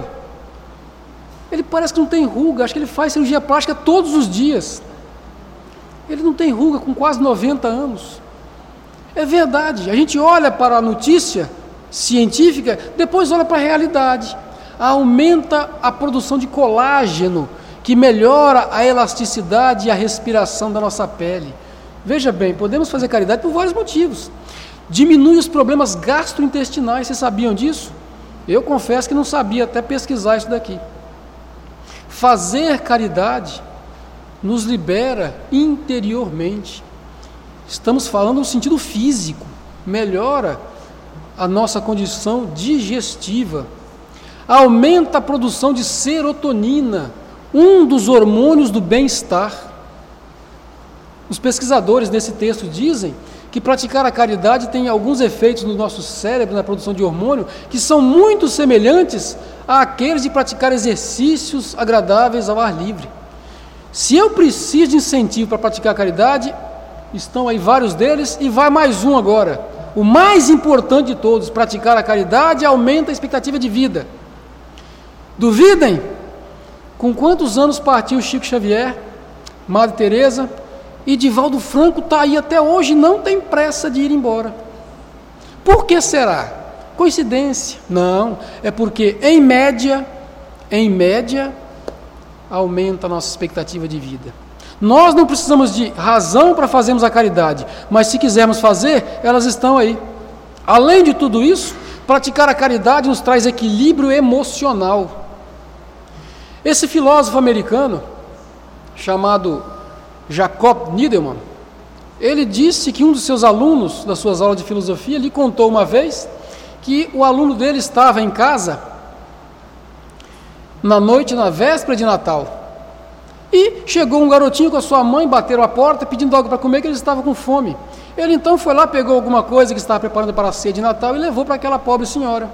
Ele parece que não tem ruga, acho que ele faz cirurgia plástica todos os dias. Ele não tem ruga com quase noventa anos. É verdade, a gente olha para a notícia científica, depois olha para a realidade. Aumenta a produção de colágeno, que melhora a elasticidade e a respiração da nossa pele. Veja bem, podemos fazer caridade por vários motivos. Diminui os problemas gastrointestinais, vocês sabiam disso? Eu confesso que não sabia, até pesquisar isso daqui. Fazer caridade nos libera interiormente. Estamos falando no sentido físico, melhora a nossa condição digestiva, aumenta a produção de serotonina, um dos hormônios do bem-estar. Os pesquisadores nesse texto dizem que praticar a caridade tem alguns efeitos no nosso cérebro, na produção de hormônio, que são muito semelhantes àqueles de praticar exercícios agradáveis ao ar livre. Se eu preciso de incentivo para praticar a caridade, estão aí vários deles, e vai mais um agora. O mais importante de todos, praticar a caridade aumenta a expectativa de vida. Duvidem? Com quantos anos partiu Chico Xavier, Madre Teresa, e Divaldo Franco está aí até hoje, não tem pressa de ir embora. Por que será? Coincidência? Não, é porque em média, em média, aumenta a nossa expectativa de vida. Nós não precisamos de razão para fazermos a caridade, mas se quisermos fazer, elas estão aí. Além de tudo isso, praticar a caridade nos traz equilíbrio emocional. Esse filósofo americano, chamado Jacob Needleman, ele disse que um dos seus alunos, das suas aulas de filosofia, lhe contou uma vez que o aluno dele estava em casa na noite, na véspera de Natal, e chegou um garotinho com a sua mãe, bateram a porta pedindo algo para comer, que eles estavam com fome. Ele então foi lá, pegou alguma coisa que estava preparando para a ceia de Natal e levou para aquela pobre senhora.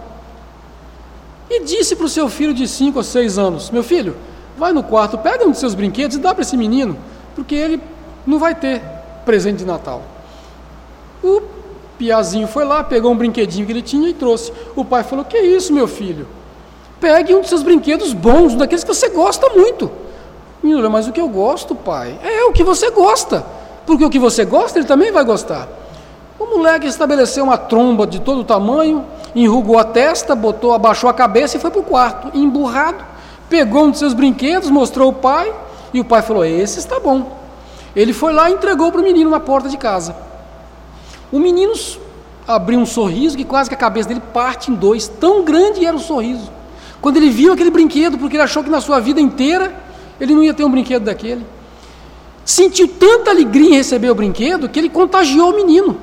E disse para o seu filho de cinco ou seis anos: meu filho, vai no quarto, pega um dos seus brinquedos e dá para esse menino, porque ele não vai ter presente de Natal. O piazinho foi lá, pegou um brinquedinho que ele tinha e trouxe. O pai falou: que isso, meu filho? Pegue um dos seus brinquedos bons, um daqueles que você gosta muito. Menino, mas o que eu gosto, pai? É o que você gosta, porque o que você gosta, ele também vai gostar. O moleque estabeleceu uma tromba de todo tamanho, enrugou a testa, botou, abaixou a cabeça e foi para o quarto, emburrado, pegou um dos seus brinquedos, mostrou ao pai, e o pai falou: esse está bom. Ele foi lá e entregou para o menino na porta de casa. O menino abriu um sorriso que quase que a cabeça dele parte em dois, tão grande era o sorriso, quando ele viu aquele brinquedo, porque ele achou que na sua vida inteira ele não ia ter um brinquedo daquele. Sentiu tanta alegria em receber o brinquedo que ele contagiou o menino.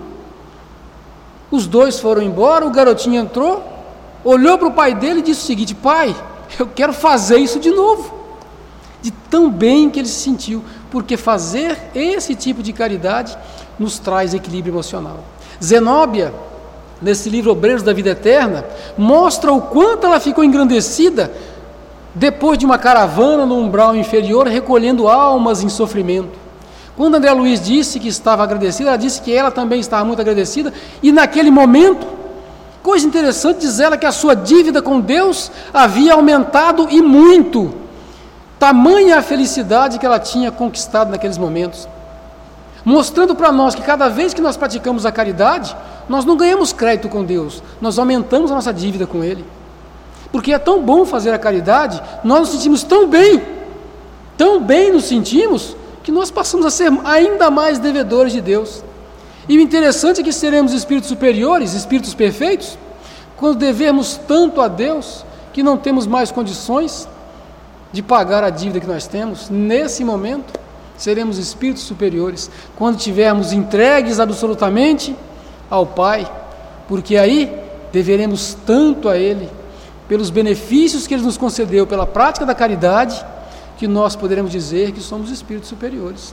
Os dois foram embora, o garotinho entrou, olhou para o pai dele e disse o seguinte: pai, eu quero fazer isso de novo. De tão bem que ele se sentiu, porque fazer esse tipo de caridade nos traz equilíbrio emocional. Zenóbia, nesse livro Obreiros da Vida Eterna, mostra o quanto ela ficou engrandecida depois de uma caravana no umbral inferior, recolhendo almas em sofrimento. Quando André Luiz disse que estava agradecida, ela disse que ela também estava muito agradecida, e naquele momento, coisa interessante, diz ela que a sua dívida com Deus havia aumentado e muito, tamanha a felicidade que ela tinha conquistado naqueles momentos, mostrando para nós que cada vez que nós praticamos a caridade, nós não ganhamos crédito com Deus, nós aumentamos a nossa dívida com Ele. Porque é tão bom fazer a caridade, nós nos sentimos tão bem, tão bem nos sentimos, que nós passamos a ser ainda mais devedores de Deus. E o interessante é que seremos espíritos superiores, espíritos perfeitos, Quando devemos tanto a Deus que não temos mais condições de pagar a dívida que nós temos, nesse momento seremos espíritos superiores, quando tivermos entregues absolutamente ao Pai, porque aí deveremos tanto a Ele, pelos benefícios que Ele nos concedeu, pela prática da caridade, que nós poderemos dizer que somos espíritos superiores.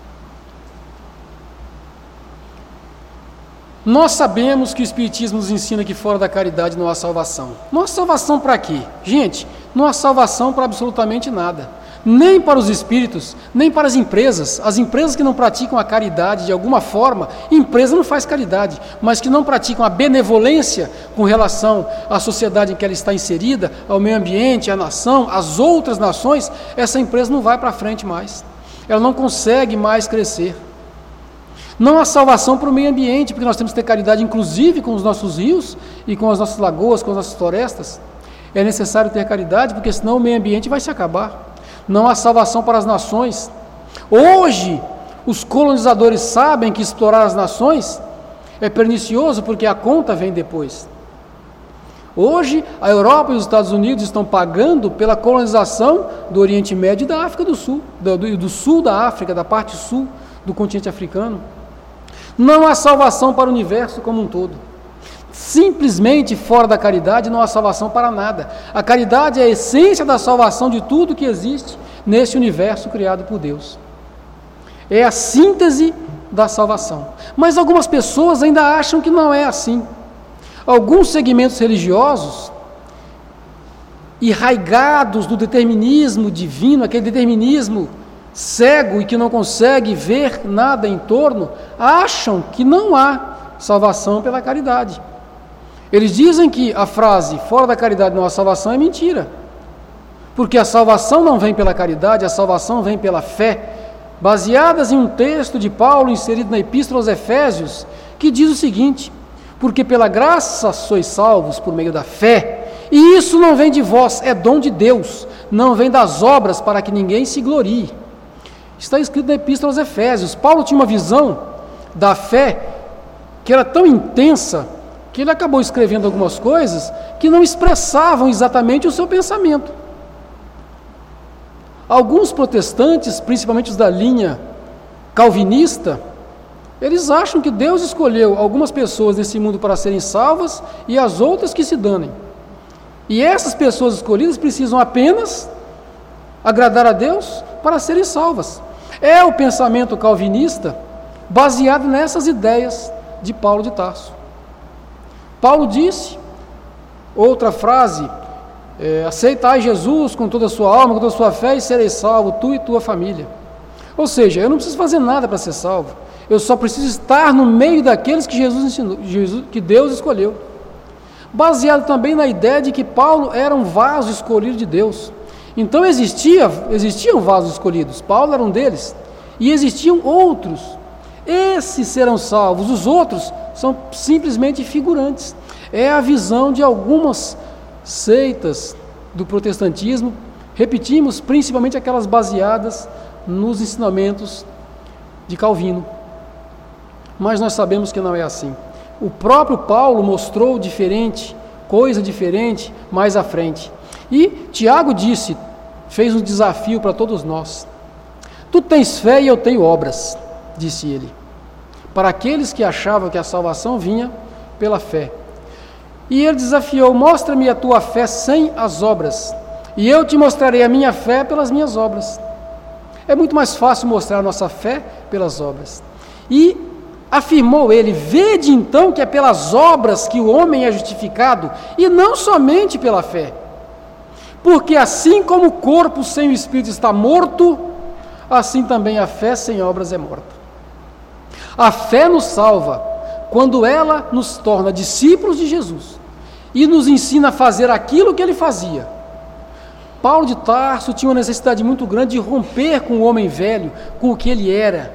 Nós sabemos que o Espiritismo nos ensina que fora da caridade não há salvação. Não há salvação para quê? Gente, não há salvação para absolutamente nada. Nem para os espíritos, nem para as empresas. As empresas que não praticam a caridade de alguma forma, empresa não faz caridade, mas que não praticam a benevolência com relação à sociedade em que ela está inserida, ao meio ambiente, à nação, às outras nações, essa empresa não vai para frente mais. Ela não consegue mais crescer. Não há salvação para o meio ambiente, porque nós temos que ter caridade inclusive com os nossos rios e com as nossas lagoas, com as nossas florestas. É necessário ter caridade, porque senão o meio ambiente vai se acabar. Não há salvação para as nações. Hoje, os colonizadores sabem que explorar as nações é pernicioso, porque a conta vem depois. Hoje, a Europa e os Estados Unidos estão pagando pela colonização do Oriente Médio e da África do Sul, do, do, do sul da África, da parte sul do continente africano. Não há salvação para o universo como um todo. Simplesmente fora da caridade não há salvação para nada. A caridade é a essência da salvação de tudo que existe nesse universo criado por Deus. É a síntese da salvação. Mas algumas pessoas ainda acham que não é assim. Alguns segmentos religiosos, enraigados no determinismo divino, aquele determinismo cego e que não consegue ver nada em torno, acham que não há salvação pela caridade. Eles dizem que a frase fora da caridade não há salvação é mentira, porque a salvação não vem pela caridade, a salvação vem pela fé, baseadas em um texto de Paulo inserido na Epístola aos Efésios, que diz o seguinte: porque pela graça sois salvos por meio da fé, e isso não vem de vós, é dom de Deus, não vem das obras para que ninguém se glorie. Está escrito na Epístola aos Efésios. Paulo tinha uma visão da fé que era tão intensa que ele acabou escrevendo algumas coisas que não expressavam exatamente o seu pensamento. Alguns protestantes, principalmente os da linha calvinista, eles acham que Deus escolheu algumas pessoas nesse mundo para serem salvas e as outras que se danem. E essas pessoas escolhidas precisam apenas agradar a Deus para serem salvas. É o pensamento calvinista baseado nessas ideias de Paulo de Tarso. Paulo disse, outra frase, é, aceitai Jesus com toda a sua alma, com toda a sua fé e sereis salvo, tu e tua família. Ou seja, eu não preciso fazer nada para ser salvo, eu só preciso estar no meio daqueles que Jesus ensinou, Jesus, que Deus escolheu. Baseado também na ideia de que Paulo era um vaso escolhido de Deus. Então existia, existiam vasos escolhidos, Paulo era um deles, e existiam outros. Esses serão salvos, os outros são simplesmente figurantes. É a visão de algumas seitas do protestantismo, repetimos, principalmente aquelas baseadas nos ensinamentos de Calvino. Mas nós sabemos que não é assim. O próprio Paulo mostrou diferente, coisa diferente mais à frente. E Tiago disse, fez um desafio para todos nós. Tu tens fé e eu tenho obras, disse ele, para aqueles que achavam que a salvação vinha pela fé. E ele desafiou, mostra-me a tua fé sem as obras, e eu te mostrarei a minha fé pelas minhas obras. É muito mais fácil mostrar a nossa fé pelas obras. E afirmou ele, vede então que é pelas obras que o homem é justificado, e não somente pela fé. Porque assim como o corpo sem o espírito está morto, assim também a fé sem obras é morta. A fé nos salva quando ela nos torna discípulos de Jesus e nos ensina a fazer aquilo que ele fazia. Paulo de Tarso tinha uma necessidade muito grande de romper com o homem velho, com o que ele era,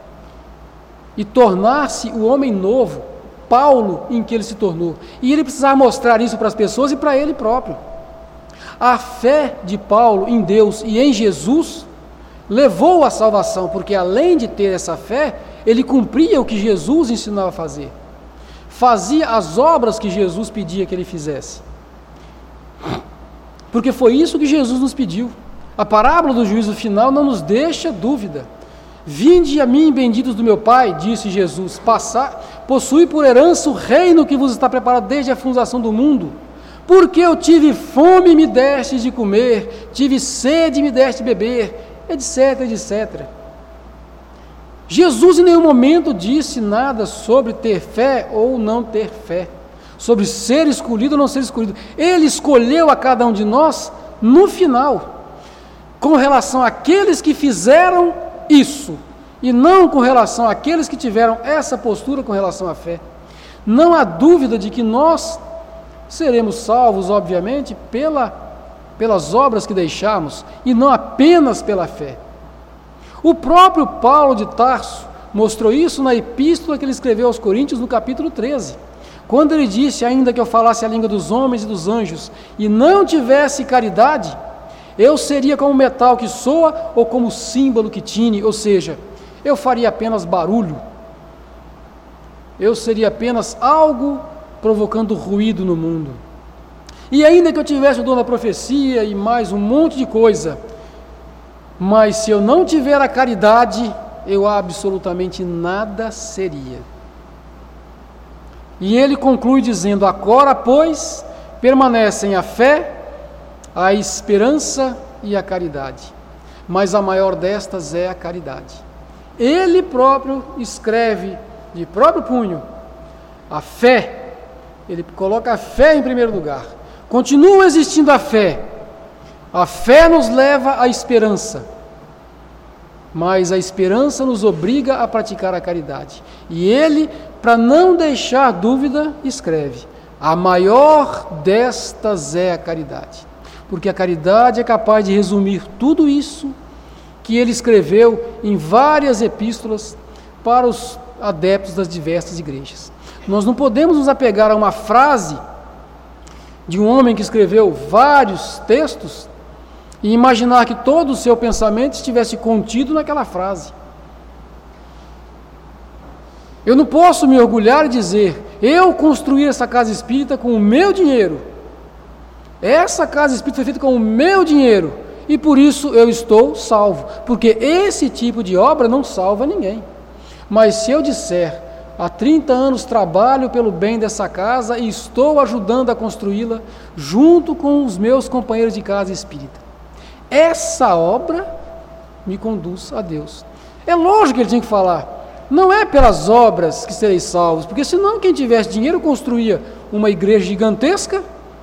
e tornar-se o homem novo, Paulo, em que ele se tornou. E ele precisava mostrar isso para as pessoas e para ele próprio. A fé de Paulo em Deus e em Jesus levou à salvação, porque além de ter essa fé, ele cumpria o que Jesus ensinava a fazer. fazia as obras que Jesus pedia que ele fizesse. Porque foi isso que Jesus nos pediu. A parábola do juízo final não nos deixa dúvida. Vinde a mim, benditos do meu Pai, disse Jesus, passar, possui por herança o reino que vos está preparado desde a fundação do mundo. Porque eu tive fome e me destes de comer, tive sede e me deste de beber, etc, etcétera. Jesus em nenhum momento disse nada sobre ter fé ou não ter fé, sobre ser escolhido ou não ser escolhido. Ele escolheu a cada um de nós no final, com relação àqueles que fizeram isso, e não com relação àqueles que tiveram essa postura com relação à fé. Não há dúvida de que nós seremos salvos, obviamente, pela, pelas obras que deixamos, e não apenas pela fé. O próprio Paulo de Tarso mostrou isso na epístola que ele escreveu aos Coríntios, no capítulo treze, quando ele disse: ainda que eu falasse a língua dos homens e dos anjos, e não tivesse caridade, eu seria como metal que soa ou como símbolo que tine, ou seja, eu faria apenas barulho, eu seria apenas algo provocando ruído no mundo. E ainda que eu tivesse o dom da profecia e mais um monte de coisa, mas se eu não tiver a caridade, eu absolutamente nada seria. E ele conclui dizendo: agora, pois, permanecem a fé, a esperança e a caridade, mas a maior destas é a caridade. Ele próprio escreve de próprio punho a fé, ele coloca a fé em primeiro lugar. Continua existindo a fé, a fé nos leva à esperança, mas a esperança nos obriga a praticar a caridade. E ele, para não deixar dúvida, escreve: a maior destas é a caridade. Porque a caridade é capaz de resumir tudo isso que ele escreveu em várias epístolas para os adeptos das diversas igrejas. Nós não podemos nos apegar a uma frase de um homem que escreveu vários textos e imaginar que todo o seu pensamento estivesse contido naquela frase. Eu não posso me orgulhar e dizer: eu construí essa casa espírita com o meu dinheiro, essa casa espírita foi feita com o meu dinheiro, e por isso eu estou salvo, porque esse tipo de obra não salva ninguém. Mas se eu disser: há trinta anos trabalho pelo bem dessa casa e estou ajudando a construí-la junto com os meus companheiros de casa espírita, essa obra me conduz a Deus. É lógico que ele tinha que falar: não é pelas obras que sereis salvos, porque senão quem tivesse dinheiro construía uma igreja gigantesca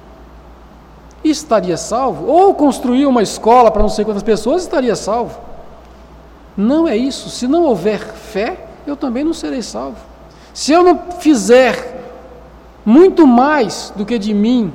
e estaria salvo, ou construía uma escola para não sei quantas pessoas e estaria salvo. Não é isso. Se não houver fé, eu também não serei salvo. Se eu não fizer muito mais do que de mim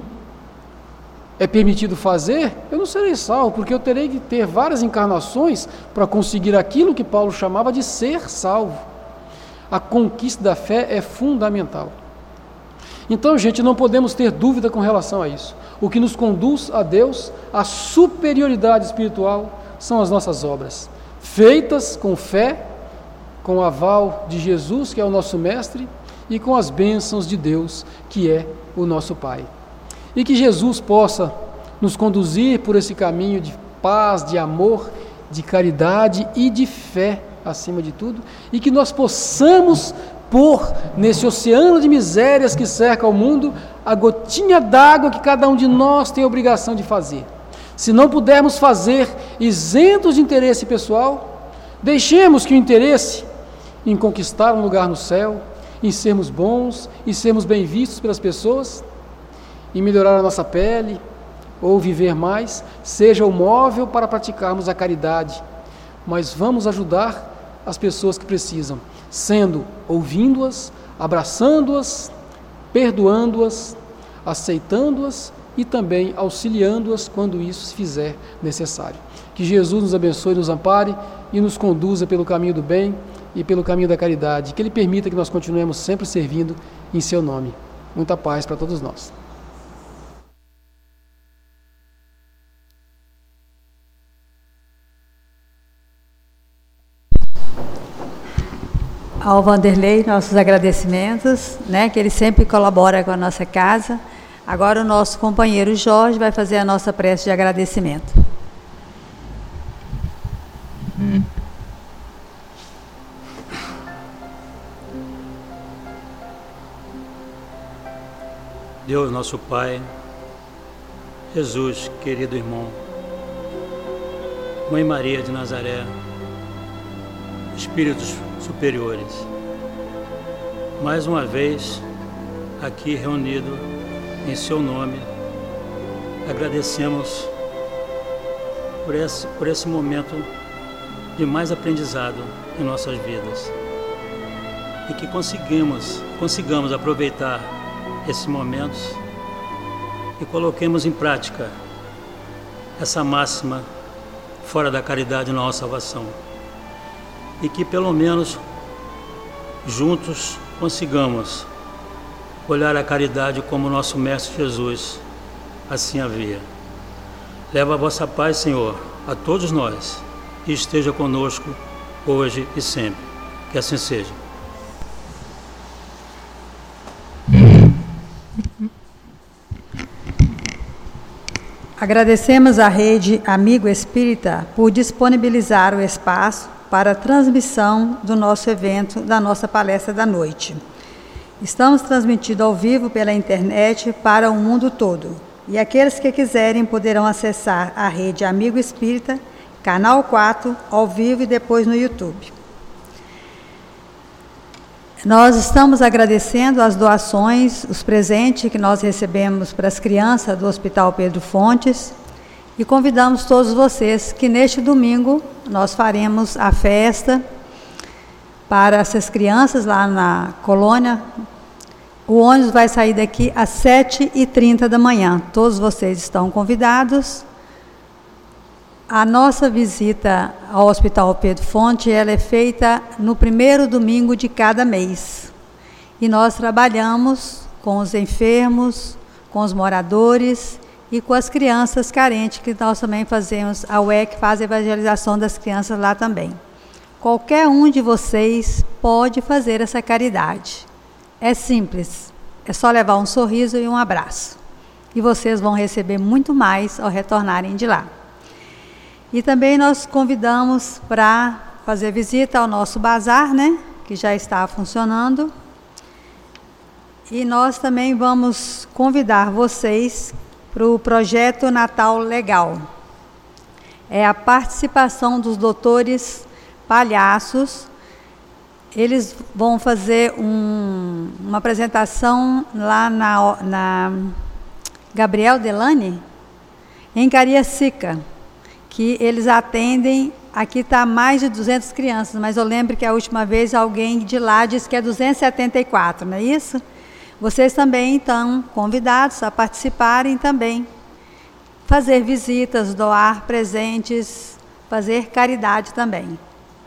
é permitido fazer, eu não serei salvo, porque eu terei que ter várias encarnações para conseguir aquilo que Paulo chamava de ser salvo. A conquista da fé é fundamental. Então, gente, não podemos ter dúvida com relação a isso. O que nos conduz a Deus, a superioridade espiritual, são as nossas obras, feitas com fé, com o aval de Jesus, que é o nosso mestre, e com as bênçãos de Deus, que é o nosso Pai. E que Jesus possa nos conduzir por esse caminho de paz, de amor, de caridade e de fé, acima de tudo, e que nós possamos pôr nesse oceano de misérias que cerca o mundo a gotinha d'água que cada um de nós tem a obrigação de fazer. Se não pudermos fazer isentos de interesse pessoal, deixemos que o interesse em conquistar um lugar no céu, em sermos bons, em sermos bem vistos pelas pessoas, em melhorar a nossa pele ou viver mais, seja o móvel para praticarmos a caridade, mas vamos ajudar as pessoas que precisam, sendo ouvindo-as, abraçando-as, perdoando-as, aceitando-as e também auxiliando-as quando isso se fizer necessário. Que Jesus nos abençoe, nos ampare e nos conduza pelo caminho do bem e pelo caminho da caridade. Que Ele permita que nós continuemos sempre servindo em Seu nome. Muita paz para todos nós. ao Vanderlei nossos agradecimentos, né, que ele sempre colabora com a nossa casa. Agora o nosso companheiro Jorge vai fazer a nossa prece de agradecimento. Hum. Deus, nosso Pai, Jesus, querido irmão, Mãe Maria de Nazaré, Espíritos superiores, mais uma vez aqui reunido em seu nome, agradecemos por esse, por esse momento de mais aprendizado em nossas vidas e que conseguimos, consigamos aproveitar esses momentos e coloquemos em prática essa máxima fora da caridade não há salvação. E que pelo menos juntos consigamos olhar a caridade como nosso Mestre Jesus assim havia. Leva a vossa paz, Senhor, a todos nós e esteja conosco hoje e sempre. Que assim seja. Agradecemos à Rede Amigo Espírita por disponibilizar o espaço para a transmissão do nosso evento, da nossa palestra da noite. Estamos transmitindo ao vivo pela internet para o mundo todo. E aqueles que quiserem poderão acessar a Rede Amigo Espírita, canal quatro, ao vivo e depois no YouTube. Nós estamos agradecendo as doações, os presentes que nós recebemos para as crianças do Hospital Pedro Fontes e convidamos todos vocês que neste domingo nós faremos a festa para essas crianças lá na colônia. O ônibus vai sair daqui às sete e trinta da manhã. Todos vocês estão convidados. A nossa visita ao Hospital Pedro Fonte, ela é feita no primeiro domingo de cada mês. E nós trabalhamos com os enfermos, com os moradores e com as crianças carentes, que nós também fazemos, a U E C faz a evangelização das crianças lá também. Qualquer um de vocês pode fazer essa caridade. É simples, é só levar um sorriso e um abraço. E vocês vão receber muito mais ao retornarem de lá. E também nós convidamos para fazer visita ao nosso bazar, né, que já está funcionando. E nós também vamos convidar vocês para o projeto Natal Legal. É a participação dos doutores palhaços. Eles vão fazer um, uma apresentação lá na, na Gabriel Delane, em Cariacica, que eles atendem, aqui está mais de duzentas crianças, mas eu lembro que a última vez alguém de lá disse que é duzentas e setenta e quatro, não é isso? Vocês também estão convidados a participarem também, fazer visitas, doar presentes, fazer caridade também.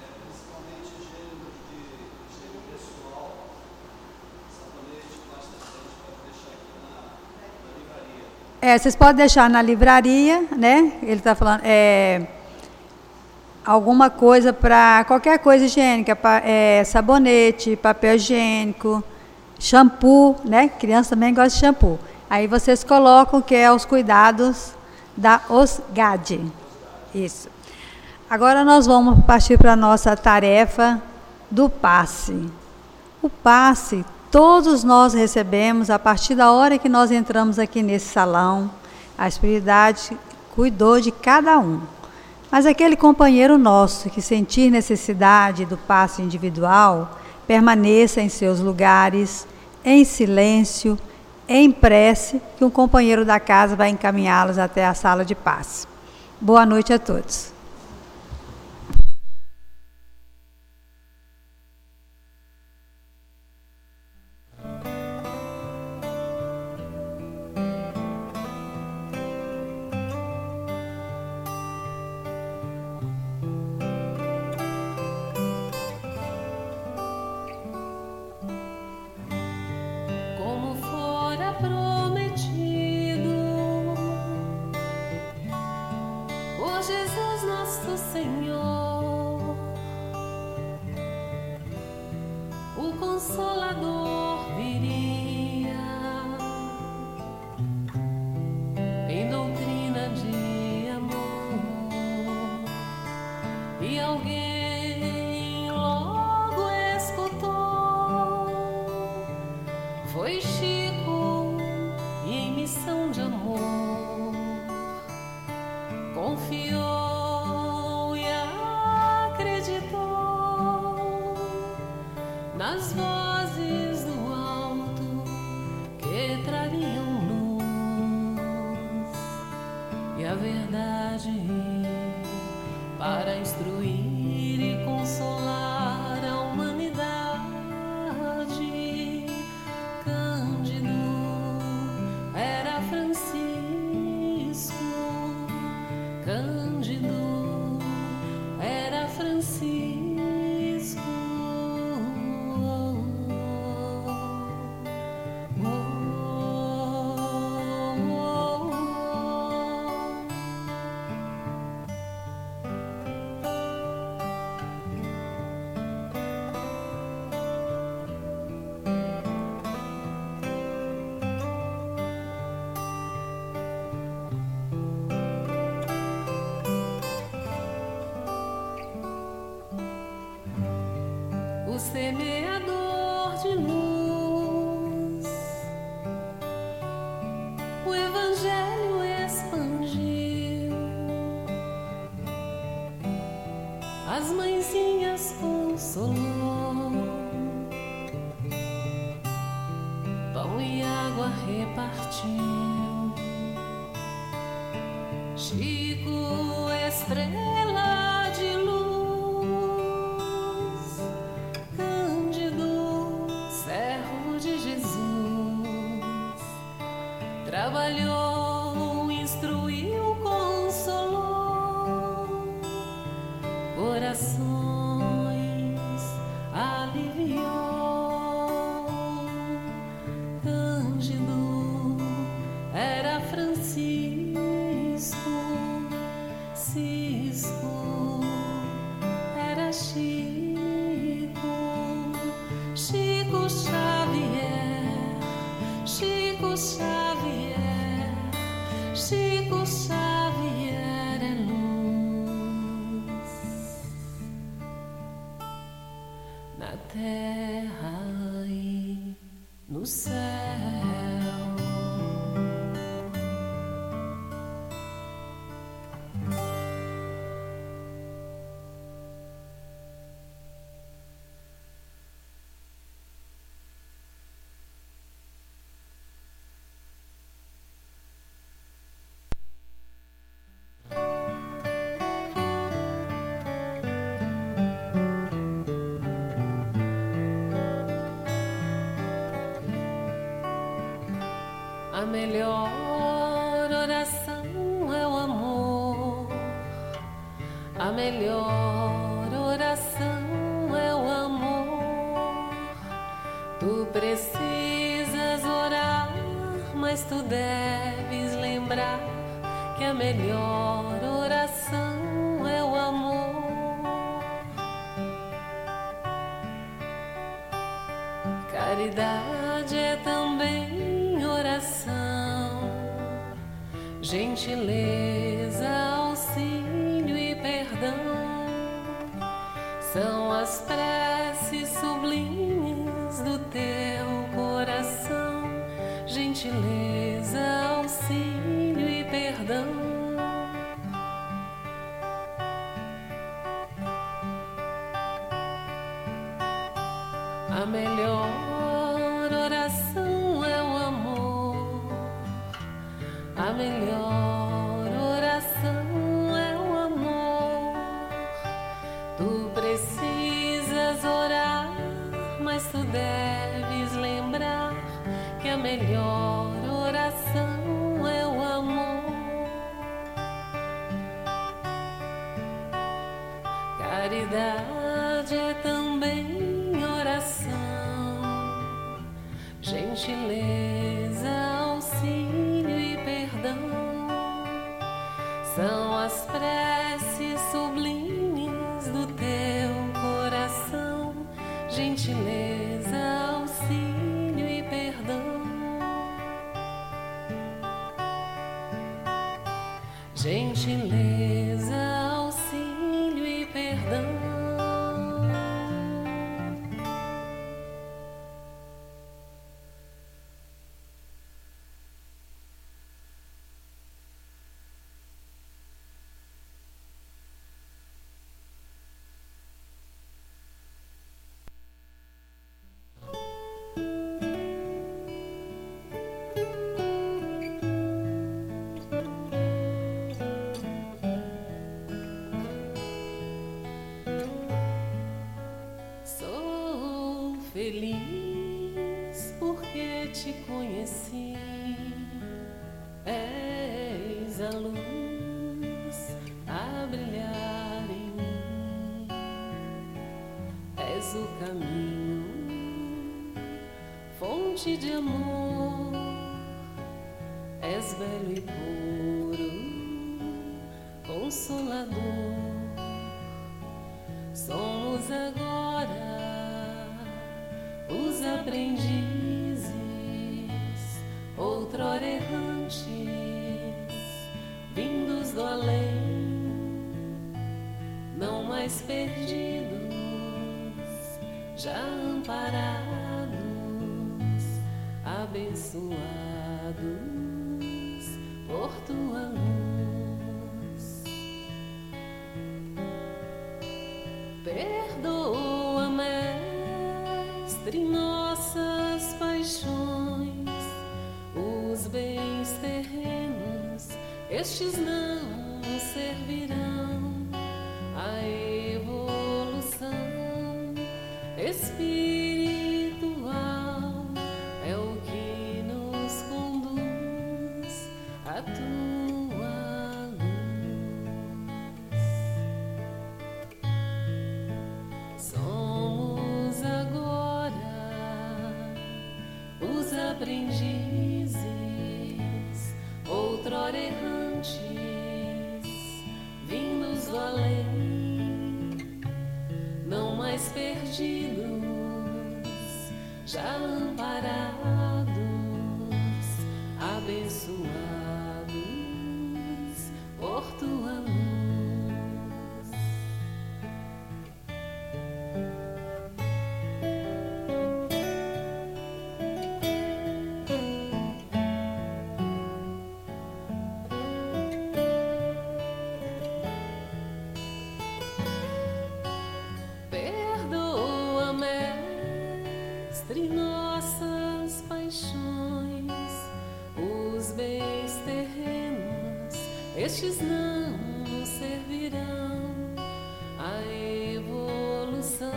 É, vocês podem deixar na livraria, né? Ele está falando, é, alguma coisa para qualquer coisa higiênica, pra, é, sabonete, papel higiênico, shampoo, né? Criança também gosta de shampoo. Aí vocês colocam que é os cuidados da OSGAD. Isso. Agora nós vamos partir para a nossa tarefa do passe. O passe, todos nós recebemos, a partir da hora que nós entramos aqui nesse salão, a espiritualidade cuidou de cada um. Mas aquele companheiro nosso que sentir necessidade do passe individual, permaneça em seus lugares, em silêncio, em prece, que um companheiro da casa vai encaminhá-los até a sala de passe. Boa noite a todos. Consolador viria em doutrina de amor, e alguém logo escutou. Foi Chico, e em missão de amor confiou e acreditou nas vozes do alto que trariam luz e a verdade para instruir e consolar a humanidade. Cândido era Francisco, Cândido era Francisco. O semeador de luz, o Evangelho expandiu, as mãezinhas consolou, pão e água repartiu. Chico, estrela de luz, trabalhou, instruiu, consolou, corações aliviou. Cândido era Francisco, Cisco era Chico, Chico Xavier, Chico Xavier, Chico Xavier é luz na terra e no céu. A melhor oração é o amor, a melhor oração é o amor. Tu precisas orar, mas tu deves lembrar que a melhor oração é o amor. Caridade é também oração, gentileza, auxílio e perdão são as preces sublimes do teu coração. Gentileza, auxílio e perdão. A melhor oração é o amor, a melhor oração é o amor. Tu precisas orar, mas tu deves lembrar que a melhor oração é o amor. Caridade é também oração, gentileza, auxílio e perdão são as preces sublimes do teu coração. Gentileza, gentileza, auxílio e perdão. Feliz porque te conheci, és a luz a brilhar em mim, és o caminho, fonte de amor, és belo e puro, consolador. Somos agora os aprendizes, outrora errantes, vindos do além, não mais perdidos, já amparados, abençoados por tua luz. Perdoa, Mestre, nossas paixões, os bens terrenos, estes não nos servirão. A evolução espiritual é o que nos conduz a tua luz. Somos agora os aprendizes, outrora errantes, vindos do além, não mais perdidos, já amparados, abençoados por tua luz. Perdoa, Mestre, nossas paixões, os bens terrenos, estes não nos servirão. A evolução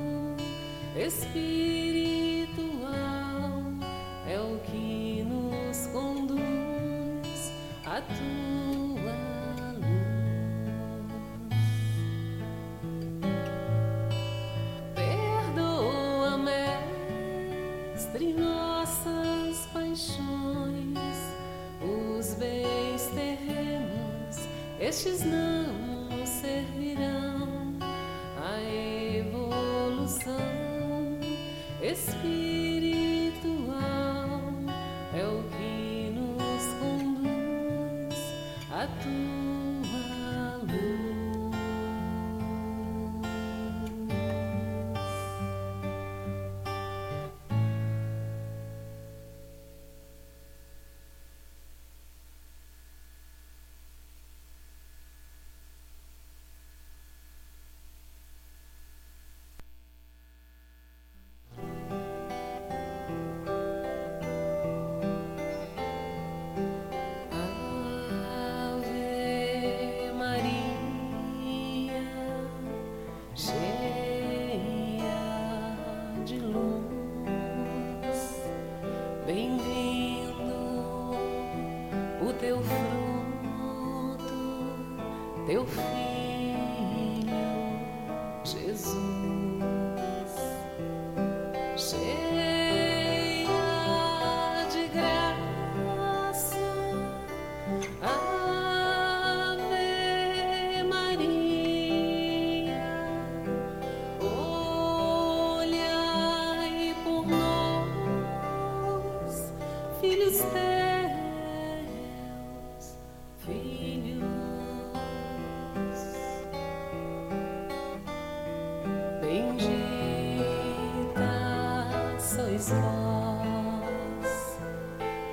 espiritual é o que nos conduz a tua luz. Perdoa, Mestre, nossas paixões, os bens terrenos, estes não nos servirão. A evolução espiritual é o que nos conduz a tua luz. Ave Maria, cheia de luz, bem-vindo o teu fruto, teu filho Jesus. Cheia de graça, Ave Maria, olhai por nós, filhos teus, filhos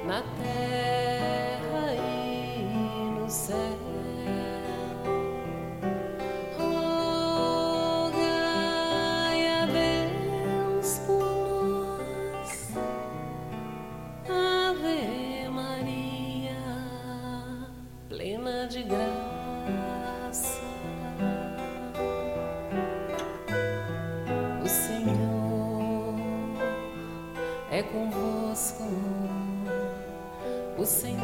na terra e no céu. Rogai a Deus por nós. Ave Maria, plena de graça, o Senhor é convosco. O Senhor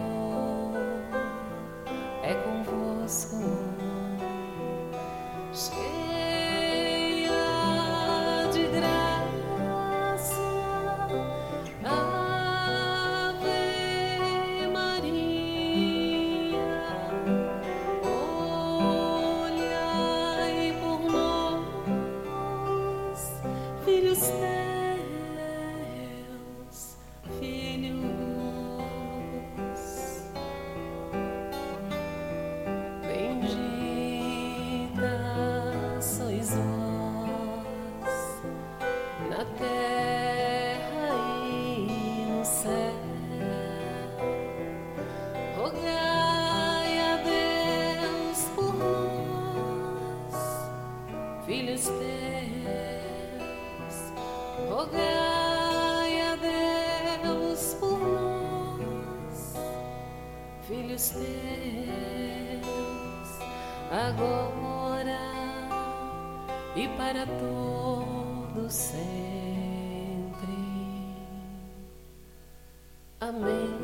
é convosco, cheia de graça. Ave Maria, olhai por nós, filhos teus, filhos. Filhos teus, rogai a Deus por nós, filhos teus, agora e para todo sempre. Amém.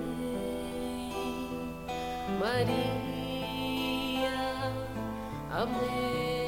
Maria, amém.